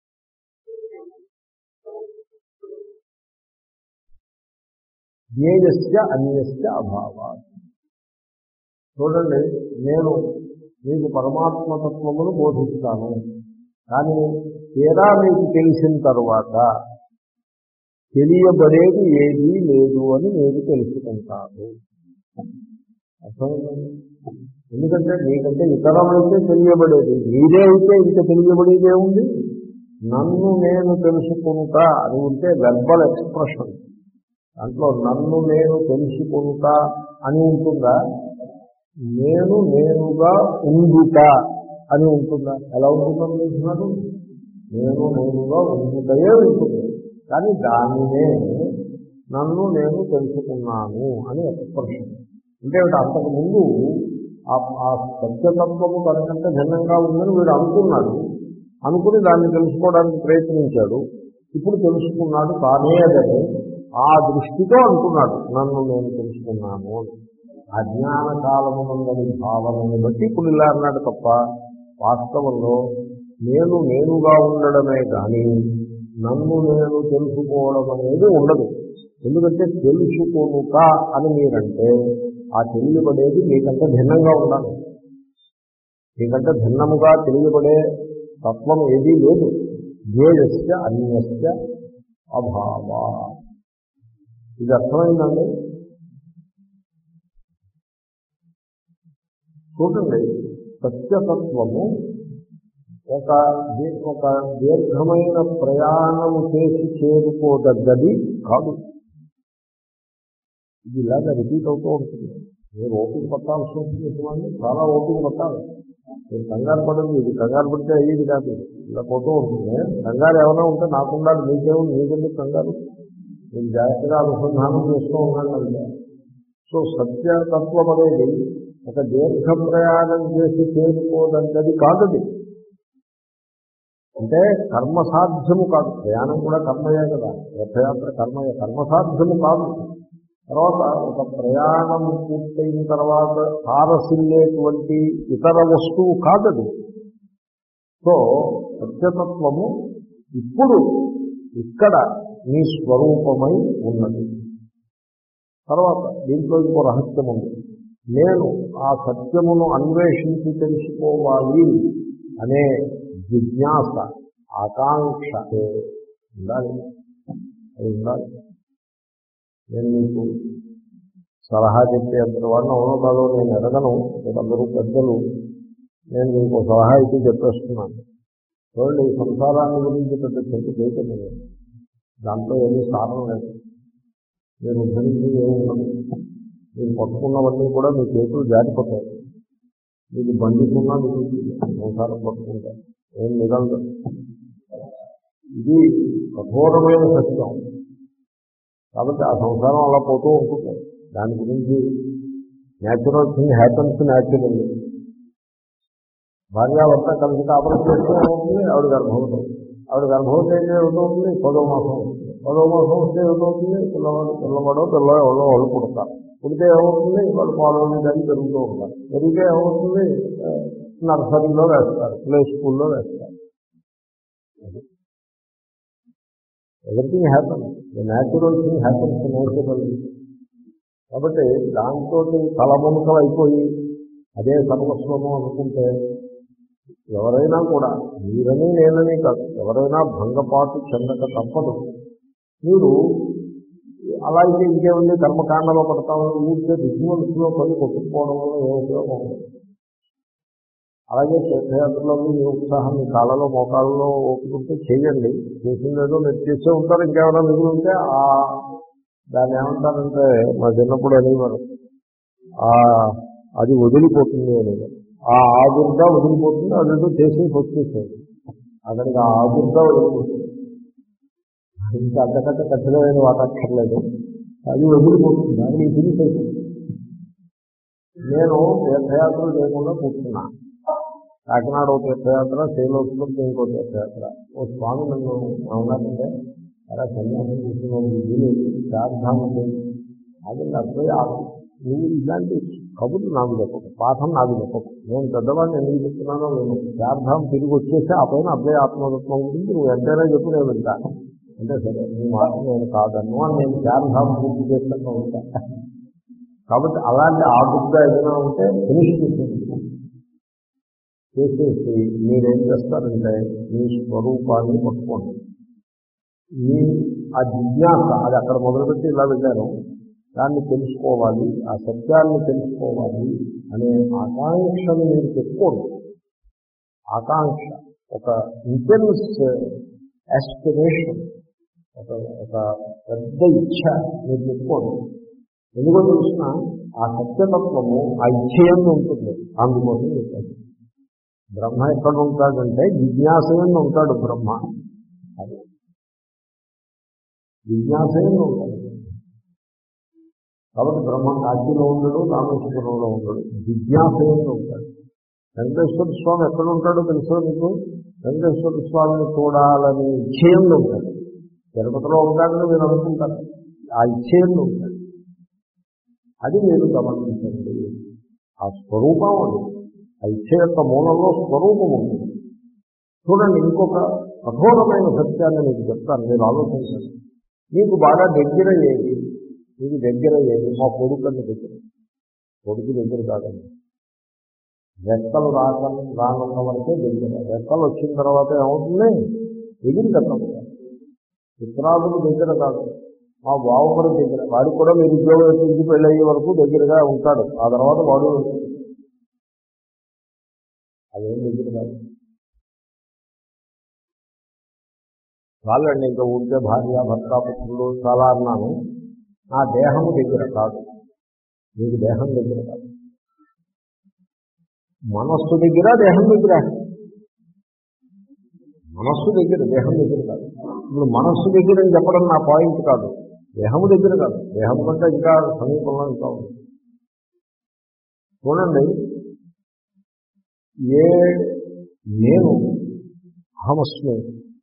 జ్ఞేయస్య అన్యస్య అభావ. చూడండి, నేను మీకు పరమాత్మతత్వమును బోధిస్తాను, కానీ తీరా మీకు తెలిసిన తర్వాత తెలియబడేది ఏదీ లేదు అని మీరు తెలుసుకుంటారు. అర్థమైందండి? ఎందుకంటే మీకంటే ఇతరమైతే తెలియబడేది, మీరే అయితే ఇంకా తెలియబడేదే ఉంది. నన్ను నేను తెలుసుకుంటా అని ఉంటే వెర్బల్ ఎక్స్ప్రెషన్, దాంట్లో నన్ను నేను తెలుసుకుంటా అని ఉంటుందా? నేను నేనుగా ఉండుతా అని ఉంటుందా? ఎలా ఉంటుందని తెలుసుకున్నారు? నేను నేనుగా ఉండుటయే ఉంటుంది, కానీ దానినే నన్ను నేను తెలుసుకున్నాను అని ఎక్స్ప్రెషన్. అంటే అంతకుముందు ఆ సత్యతత్వము తనకంటే భిన్నంగా ఉందని వీడు అనుకున్నాడు. అనుకుని దాన్ని తెలుసుకోవడానికి ప్రయత్నించాడు. ఇప్పుడు తెలుసుకున్నాడు తానే అదని ఆ దృష్టితో అంటున్నాడు నన్ను నేను తెలుసుకున్నాను అని. అజ్ఞాన కాలమునందని భావనని బట్టి ఇప్పుడు ఇలా అన్నాడు తప్ప వాస్తవంలో నేను నేనుగా ఉండడమే కానీ నన్ను నేను తెలుసుకోవడం అనేది ఉండదు. ఎందుకంటే తెలుసుకొనుక అని మీరంటే ఆ తెలియబడేది మీకంటే భిన్నంగా ఉండాలి. మీకంటే భిన్నముగా తెలియబడే తత్వం ఏదీ లేదు. జ్ఞేయస్య అన్యస్య అభావ. ఇది అర్థమైందండి. చూడండి, సత్యతత్వము ఒక ఒక దీర్ఘమైన ప్రయాణము చేసి చేరుకోదగ్గది కాదు. ఇది ఇలాగా రిపీట్ అవుతూ ఉంటుంది. మీరు ఓపిక పట్టాల్సి ఉంటుంది. ఇటువంటి చాలా ఓపిక పట్టాలి. మీరు కంగారు పడదు. ఇది కంగారు పడితే అయ్యేది కాదు. ఇలా పోతూ ఉంటుంది. కంగారు ఏమైనా ఉంటే నాకుండాలి, మీకేమో మీకెందుకు కంగారు. మీరు జాగ్రత్తగా అనుసంధానం చేస్తూ ఉండాలి. సో సత్యతత్వం అనేది ఒక దీర్ఘ ప్రయాణం చేసి చేరుకోదగ్గది కాదది. అంటే కర్మసాధ్యము కాదు. ప్రయాణం కూడా కర్మయే కదా. రథయాత్ర కర్మయే, కర్మసాధ్యము కాదు. తర్వాత ఒక ప్రయాణం పూర్తయిన తర్వాత తారసిల్లేటువంటి ఇతర వస్తువు కాదది. సో సత్యతత్వము ఇప్పుడు ఇక్కడ మీ స్వరూపమై ఉన్నది. తర్వాత దీంట్లో ఇంకో రహస్యం ఉంది. నేను ఆ సత్యమును అన్వేషించి తెలుసుకోవాలి అనే జిజ్ఞాస, ఆకాంక్ష ఉండాలి. అది ఉండాలి. నేను మీకు సలహా చెప్పే అంతటి వాడిని అవునో కాదో నేను ఎరగను. అందరూ పెద్దలు. నేను మీకు సలహా ఇచ్చి చెప్పేస్తున్నాను. చూడండి, ఈ సంసారాన్ని గురించి పెద్ద చెప్పు చేయటం దాంట్లో ఏమీ సారం లేదు. మీరు ఉద్ధరించి ఏముండదు. మీరు పట్టుకున్నవన్నీ కూడా మీ చేతులు జారిపోతాయి. మీకు బండికున్నా మీకు సంసారం పట్టుకుంటారు, ఏం మిగలదు. ఇది కఠోరమైన సత్యం. కాబట్టి ఆ సంసారం అలా పోతూ ఉంటుంది. దాని గురించి న్యాచురల్ థింగ్ హ్యాపన్స్ న్యాచురల్. భార్యాభర్త కలిసి కాపురం చేస్తూ ఉంటుంది. ఆవిడ గర్భవతి ఆవిడ గర్భవతి అయితే ఏమవుతుంది? పదో మాసం వస్తుంది. పదో మాసం వస్తే ఏమవుతుంది? పిల్లవాడు పిల్లవాడో పిల్ల ఎవరో వాళ్ళు పుడతారు. పుడితే ఏమవుతుంది? వాళ్ళు పాలు దాన్ని పెరుగుతూ ఉంటారు. పెరిగితే ఏమవుతుంది? నర్సరీలో వేస్తారు, ప్లే స్కూల్లో వేస్తారు. Everything happens. The natural thing happens natural. కాబట్టి దాంతో తలమునకలు అయిపోయి అదే సర్వస్వము అనుకుంటే ఎవరైనా కూడా, మీరని నేనని కాదు, ఎవరైనా భంగపాటు చెందక తప్పదు. మీరు అలా అయితే ఇంకేముంది, కర్మకాండలో పడతామని ఊరికే విజువల్స్లో పని కొట్టుకోవడం వల్ల ఏ ఉపయోగం ఉంది. అలాగే తీర్థయాత్రలో మీ ఉత్సాహం మీ కాళ్ళలో మోకాళ్ళలో ఓపుకుంటే చేయండి. చేసిందేదో మీరు చేసే ఉంటారు. ఇంకేమైనా మిగిలి ఉంటే ఆ దాన్ని ఏమంటారంటే మా చిన్నప్పుడు అనేవారు, అది వదిలిపోతుంది అనేవారు. ఆ ఆదుర్గా వదిలిపోతుంది. అదేదో చేసేసి వచ్చేసేది. అక్కడికి ఆ ఆదుర్గా వదిలిపోతుంది. ఇంకా అంతకంటే కఠినమైన వాటక్కర్లేదు. అది వదిలిపోతుంది. అది తెలిసేసింది. నేను తీర్థయాత్రలు చేయకుండా కూర్చున్నా. కాకినాడ ఒక తీర్థయాత్ర, శ్రీలోకంలో ఇంకో తీర్థయాత్ర. ఓ స్వామి నన్ను ఉన్నారంటే అలా సన్యాసం తీసుకున్న విధులు ప్రార్థన అది అర్థం. నువ్వు ఇలాంటి కబుర్లు నాకు చెప్పకు, పాఠం నాకు చెప్పకు. నేను పెద్దవాడిని ఎందుకు చెప్తున్నానో నేను ప్రార్థన తిరిగి వచ్చేసి ఆ పైన అభయ ఆత్మతత్వం గురించి నువ్వు ఎంతైనా చెప్పు నేను వింటాను. అంటే సరే నీ మాట నేను కాదను అని నేను ప్రార్థన పూర్తి చేస్తూ ఉంటాను. కాబట్టి అలాంటి ఆదుర్గా ఏదైనా ఉంటే ఫినిష్ చేసేది. చేసేసి మీరేం చేస్తారంటే మీ స్వరూపాన్ని పట్టుకోండి. మీ ఆ జిజ్ఞాస అది అక్కడ మొదలుపెట్టి ఇలా వెళ్ళాను, దాన్ని తెలుసుకోవాలి, ఆ సత్యాన్ని తెలుసుకోవాలి అనే ఆకాంక్షను మీరు పెట్టుకోండి. ఆకాంక్ష, ఒక ఇంటెన్స్ యాస్పిరేషన్, ఒక ఒక పెద్ద ఇచ్ఛ మీరు పెట్టుకోండి. ఎందుకో తెలిసిన ఆ సత్యతత్వము ఆ ఇచ్ఛయంలో ఉంటుంది. అందుకోసం చెప్పాను. బ్రహ్మ ఎక్కడ ఉంటాడంటే జిజ్ఞాసయంలో ఉంటాడు బ్రహ్మ. అది జిజ్ఞాసయంలో ఉంటాడు. కాబట్టి బ్రహ్మ కాశీలో ఉండడు, రామేశ్వరంలో ఉండడు, జిజ్ఞాసయంలో ఉంటాడు. వెంకటేశ్వర స్వామి ఎక్కడ ఉంటాడో తెలుసో మీకు? వెంకటేశ్వర స్వామిని చూడాలని ఇచ్ఛయంలో ఉంటాడు. తిరుపతిలో ఉంటాడని మీరు అనుకుంటారు, ఆ ఇచ్చేయంలో ఉంటాడు. అది మీరు గమనించండి. ఆ స్వరూపం అది, ఆ ఇచ్చే యొక్క మూలంలో స్వరూపం ఉంటుంది. చూడండి, ఇంకొక కఠోరమైన సత్యాన్ని మీకు చెప్తాను, మీరు ఆలోచించండి. మీకు బాగా దగ్గర ఏది? మీకు దగ్గర ఏది? మా కొడుకుని దగ్గర. కొడుకు దగ్గర కాదండి, రెక్కలు రాక రానున్న వరకే దగ్గర. రెక్కలు వచ్చిన తర్వాత ఏమవుతుంది? ఎగిరి కట్టవుతారు. చిత్రాదులు దగ్గర కాదు, మా బావమరి దగ్గర. వాడికి కూడా మీరు ఉద్యోగం ఎత్తించి పెళ్ళి అయ్యే వరకు దగ్గరగా ఉంటాడు. ఆ తర్వాత వాడు అదేం దగ్గర కాదు. వాళ్ళండి ఇంకా ఉంటే భార్య భర్త పుత్రులు చాలా అన్నాను. నా దేహము దగ్గర కాదు, మీకు దేహం దగ్గర కాదు. మనస్సు దగ్గర, దేహం దగ్గర. మనస్సు దగ్గర, దేహం దగ్గర కాదు. ఇప్పుడు మనస్సు దగ్గర అని చెప్పడం నా పాయింట్ కాదు, దేహము దగ్గర కాదు. దేహం కంటే ఇంకా సమీపంలో ఇంకా ఉంది. చూడండి, ఏ నేను అహమస్మి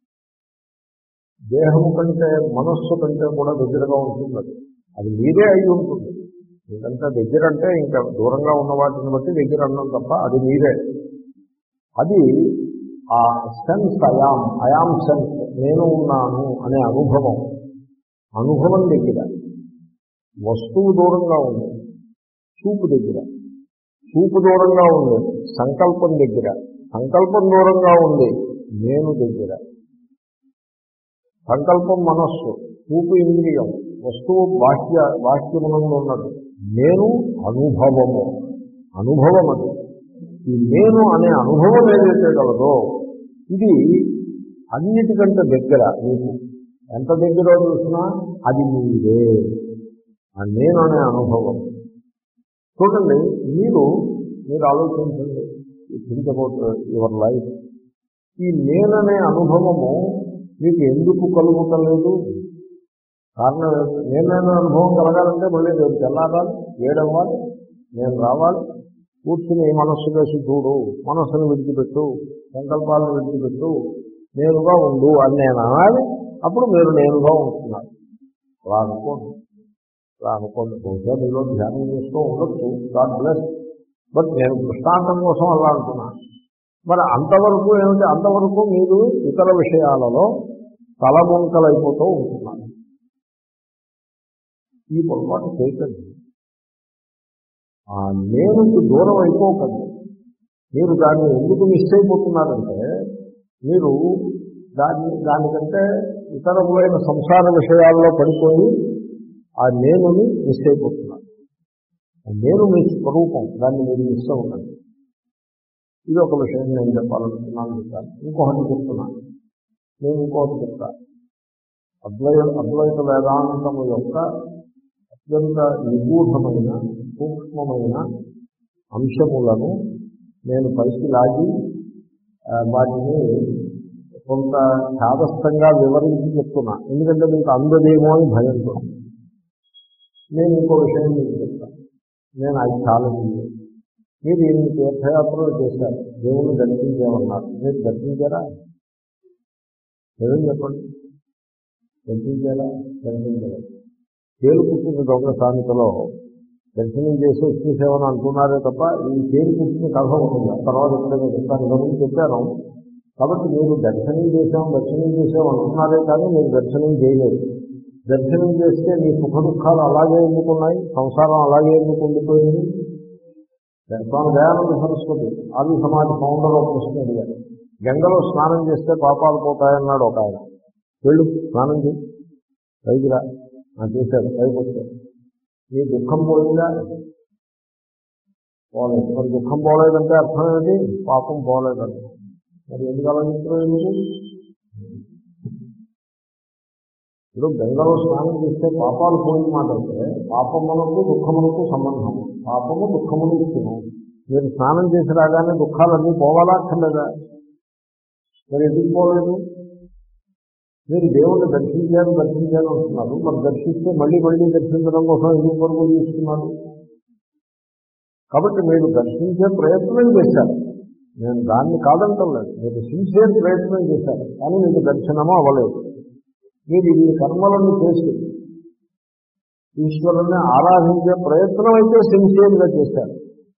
దేహము కంటే మనస్సు కంటే కూడా దగ్గరగా ఉంటుంది. అది అది మీరే అయి ఉంటుంది. ఎందుకంటే దగ్గర అంటే ఇంకా దూరంగా ఉన్న వాటిని బట్టి దగ్గర అన్నాం తప్ప అది మీరే. అది ఆ సెన్స్, అయాం అయాం సెన్స్, నేను ఉన్నాను అనే అనుభవం. అనుభవం దగ్గర. వస్తువు దూరంగా ఉంది, చూపు దగ్గర. చూపు దూరంగా ఉంది, సంకల్పం దగ్గర. సంకల్పం దూరంగా ఉంది, నేను దగ్గర. సంకల్పం మనస్సు, చూపు ఇంద్రియం, వస్తువు బాహ్య బాహ్యమునందు ఉన్నది. నేను అనుభవము, అనుభవం అది. ఈ నేను అనే అనుభవం ఏదైతే కలదో ఇది అన్నిటికంటే దగ్గర. మీకు ఎంత దగ్గర చూసినా అది మీరే, ఆ నేను అనే అనుభవం. చూడండి, మీరు మీరు ఆలోచించండి, థింక్ అబౌట్ యువర్ లైఫ్. ఈ నేననే అనుభవము మీకు ఎందుకు కలుగుతలేదు? కారణం నేనైనా అనుభవం కలగాలంటే మళ్ళీ రేపు తెల్లారాలి, ఏడవ్వాలి, నేను రావాలి, కూర్చుని మనస్సు వేసి చూడు, మనస్సును విడిచిపెట్టు, సంకల్పాలను విడిచిపెట్టు, నేనుగా ఉండు అని నేను అనాలి. అప్పుడు మీరు నేనుగా ఉంటున్నారు. అలా అనుకోండి, అలా అనుకోండి. బహుశా మీలో ధ్యానం చేస్తూ ఉండొచ్చు, గాడ్ బ్లెస్. బట్ నేను దృష్టాంతం కోసం అలా అంటున్నాను. మరి అంతవరకు ఏమిటి? అంతవరకు మీరు ఇతర విషయాలలో తలబొంకలైపోతూ ఉంటున్నారు. ఈ పొరపాటు చేయకండి. ఆ నేనుకి దూరం అయిపోకండి. మీరు దాన్ని ఎందుకు మిస్ అయిపోతున్నారంటే, మీరు దాన్ని దానికంటే ఇతరములైన సంసార విషయాల్లో పడిపోయి ఆ నేనుని మిస్ అయిపోతున్నారు. నేను మీ స్వరూపం, దాన్ని మీరు మిస్ అవ్వకండి. ఇది ఒక విషయం నేను చెప్పాలనుకున్నాను. చెప్తాను, ఇంకొకటి చెప్తున్నాను. నేను ఇంకొకటి చెప్తాను. అద్వై అద్వైత వేదాంతము యొక్క అత్యంత నిగూఢమైన సూక్ష్మమైన అంశములను నేను పైకి లాగి వాటిని కొంత ఛాదస్థంగా వివరించి చెప్తున్నా. ఎందుకంటే మీకు అందదేమో అని భయంతో. నేను ఇంకో విషయం మీకు చెప్తాను. నేను అది ఛాలెంజ్. మీరు ఎన్ని తీర్థయాత్రలు చేశారు, దేవుణ్ణి దర్శించేమన్నారు. మీరు దర్శించారా? ఏమని చెప్పండి. దర్శించారా? దర్శించలేదు. తేలు పుట్టిన దొంగ సామెతలో దర్శనం చేసి వచ్చేసేమని అంటున్నారే తప్ప ఈ తేలు పుట్టిన కథ ఉంటుంది. తర్వాత ఎప్పుడైనా చెప్తాను, గురించి చెప్పాను. కాబట్టి మీరు దర్శనం చేసాం దర్శనం చేసాం అంటున్నారే కానీ మీరు దర్శనం చేయలేదు. దర్శనం చేస్తే మీ సుఖ దుఃఖాలు అలాగే ఎందుకున్నాయి, సంసారం అలాగే ఎందుకు ఉండిపోయింది? స్వామి దయానంద సరస్వతి ఆది సమాజ ఫౌండర్ ఒక ప్రశ్న అడిగారు. గంగలో స్నానం చేస్తే పాపాలు పోతాయన్నాడు ఒక ఆయన. వెళ్ళు స్నానం చేయి, పైకి రా. చేశాడు, పైకి వచ్చాడు. నీ దుఃఖం పోయిందా? పోలేదు. మరి దుఃఖం పోలేదంటే అర్థం ఏంటి? పాపం పోలేదండి. మరి ఎందుకు అలా చెప్తున్నావు? ఎందుకు? ఇప్పుడు గంగలో స్నానం చేస్తే పాపాలు పోయిన మాట అంటే పాపములకు దుఃఖములకు సంబంధం. పాపము దుఃఖములు ఇస్తున్నాం. మీరు స్నానం చేసి రాగానే దుఃఖాలన్నీ పోవాలా అక్కర్లేదా? మరి ఎందుకు పోలేదు? మీరు దేవుణ్ణి దర్శించారు దర్శించారు అంటున్నారు. మరి దర్శిస్తే మళ్ళీ మళ్ళీ దర్శించడం కోసం ఎందుకు వరకు తీసుకున్నారు? కాబట్టి మీరు దర్శించే ప్రయత్నం చేశారు. నేను దాన్ని కాదంటలేదు. మీరు సిన్సియర్ ప్రయత్నం చేశారు, కానీ మీకు దర్శనమో అవ్వలేదు. మీరు ఈ కర్మలను చేసి ఈశ్వరుని ఆరాధించే ప్రయత్నం అయితే సిన్సియర్గా చేశారు.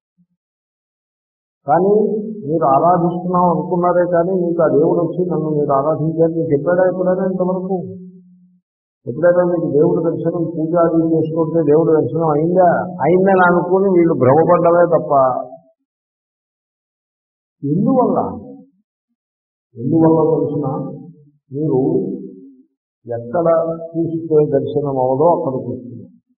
కానీ మీరు ఆరాధిస్తున్నాం అనుకున్నారే కానీ మీకు ఆ దేవుడు వచ్చి నన్ను మీరు ఆరాధించారు మీకు చెప్పాడా ఎప్పుడైనా ఇంతవరకు? ఎప్పుడైనా మీకు దేవుడి దర్శనం పూజ అది చేసుకుంటే దేవుడి దర్శనం అయిందా? అయిందని అనుకుని వీళ్ళు భ్రమపడ్డమే తప్ప ఎందువల్ల ఎందువల్ల తెలిసిన మీరు ఎక్కడ చూస్తే దర్శనం అవదో అక్కడ చూస్తున్నారు.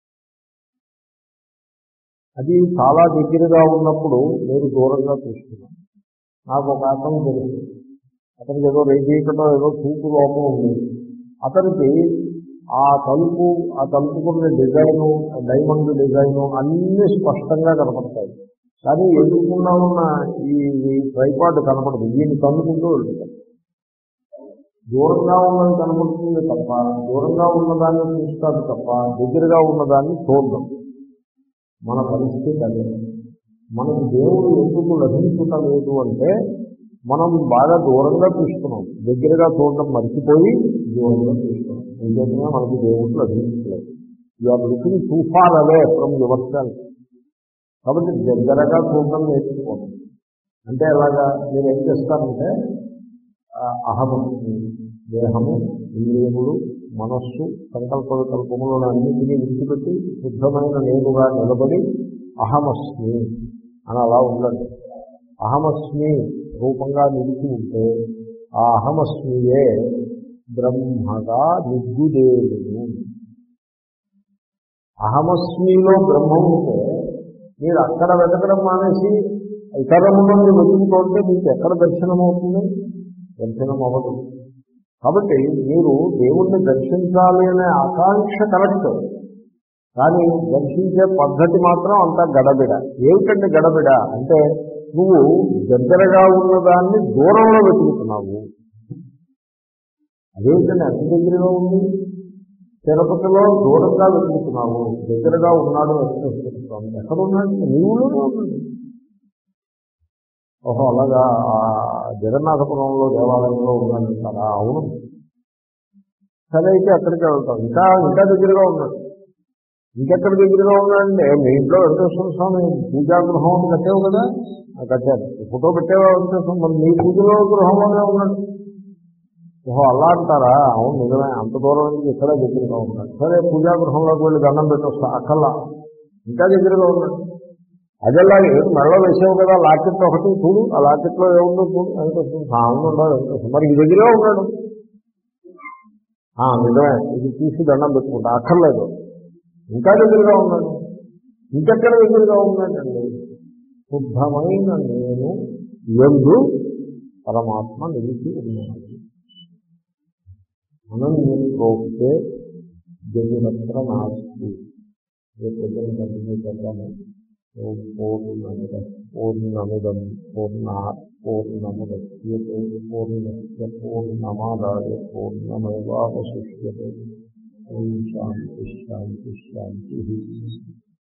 అది చాలా దగ్గరగా ఉన్నప్పుడు మీరు దూరంగా చూస్తున్నారు. నాకు ఒక అతను తెలుసు, అతనికి ఏదో రేజీకటం ఏదో చూపు లోపం ఉంది. అతనికి ఆ తలుపు ఆ తలుపుకున్న డిజైను డైమండ్ డిజైను అన్నీ స్పష్టంగా కనపడతాయి. కానీ ఎదుర్కొన్నా ఉన్న ఈ ట్రైపాడ్ కనపడదు. దీన్ని కనుక్కుంటూ వెళ్తారు. దూరంగా ఉన్నది కనపడుతుంది తప్ప దూరంగా ఉన్నదాన్ని చూస్తాడు తప్ప దగ్గరగా ఉన్నదాన్ని చూడడం. మన పరిస్థితి అదే. మనకు దేవుడు ఎందుకు లభించటం లేదు అంటే మనం బాగా దూరంగా చూస్తున్నాం, దగ్గరగా చూడటం మర్చిపోయి దూరంగా చూస్తున్నాం. ఎందుకంటే మనకు దేవుడు లభించలేదు. You are looking too far away from yourself. కాబట్టి దగ్గరగా చూడటం నేర్చుకోండి. అంటే ఎలాగా మీరు ఏం చేస్తారంటే అహమస్మి, దేహము, ఇంద్రియములు, మనస్సు, సంకల్ప వికల్పములను అన్నింటినీ విడిచిపెట్టి శుద్ధమైన నేనుగా నిలబడి అహమస్మి అని అలా ఉండండి. అహమస్మి రూపంగా నిలిచి ఉంటే ఆ అహమస్మియే బ్రహ్మగా నిగ్గుదేవుడు. అహమస్మిలో బ్రహ్మం ఉంటే మీరు అక్కడ వెతకడం మానేసి ఇతరములను వెతుకుతుంటే మీకు ఎక్కడ దర్శనం అవుతుంది? దర్శనం అవ్వదు. కాబట్టి మీరు దేవుణ్ణి దర్శించాలి అనే ఆకాంక్ష కరెక్ట్, కానీ దర్శించే పద్ధతి మాత్రం అంతా గడబిడ. ఏమిటంటే గడబిడ అంటే నువ్వు దగ్గరగా ఉన్నదాన్ని దూరంలో వెతుకుతున్నావు. అదేమిటంటే అతి దగ్గరగా ఉంది. తిరుపతిలో దూరంగా వెతుకుతున్నావు, దగ్గరగా ఉన్నాడు వెతుకుతున్నావు. ఎక్కడ ఉన్నాడు? నీవులోనే ఉన్నాడు. ఓహో అలాగా జగన్నాథపురంలో దేవాలయంలో ఉన్నాడు కదా. అవును, సరే అయితే అక్కడికి వెళ్తాం. ఇంకా ఇంకా దగ్గరగా ఉన్నాడు. ఇంకెక్కడ దగ్గరగా ఉన్నాడంటే మీ ఇంట్లో వెంకటేశ్వర స్వామి పూజాగృహం కట్టావు కదా, కట్టాను. ఫోటో పెట్టేవా వెంకటేశ్వరం? మరి మీ పూజలో గృహంలోనే ఉన్నాడు. ఓహో అలా అంటారా? అవును నిజమే, అంత దూరం నుంచి ఇక్కడ దగ్గరగా ఉన్నాడు. సరే పూజాగృహంలోకి వెళ్ళి దండం పెట్టొస్తా. అక్కల్లా ఇంకా దగ్గరగా ఉన్నాడు. అదేలాగే మెడలో వేసావు కదా లాకెట్ ఒకటి చూడు, ఆ లాకెట్లో ఏముందో చూడు వెంకటేశ్వరం సాంగ్ ఉండాలి వెంకటేశ్వరం. మరి ఇది దగ్గరే ఉన్నాడు. నిజమే, ఇది తీసి దండం పెట్టుకుంటా. అక్కర్లేదు, ఇంకా దగ్గరగా ఉన్నాడు. ఇంకెక్కడ దగ్గరగా ఉన్నాడండి? శుద్ధమైన నేను యందు పరమాత్మ నిలిచి ఉన్నాడు. అనన్యం ప్రోక్తే జగనత్ర నాస్తి. కంటిన్యూ చేద్దాము. ఓం పూర్ణమిద పూర్ణమిదం పూర్ణాత్ పూర్ణముదచ్యతే పూర్ణస్య పూర్ణమాదాయ పూర్ణమేవావశిష్యతే. ఓం శాంతి శాంతి శాంతి.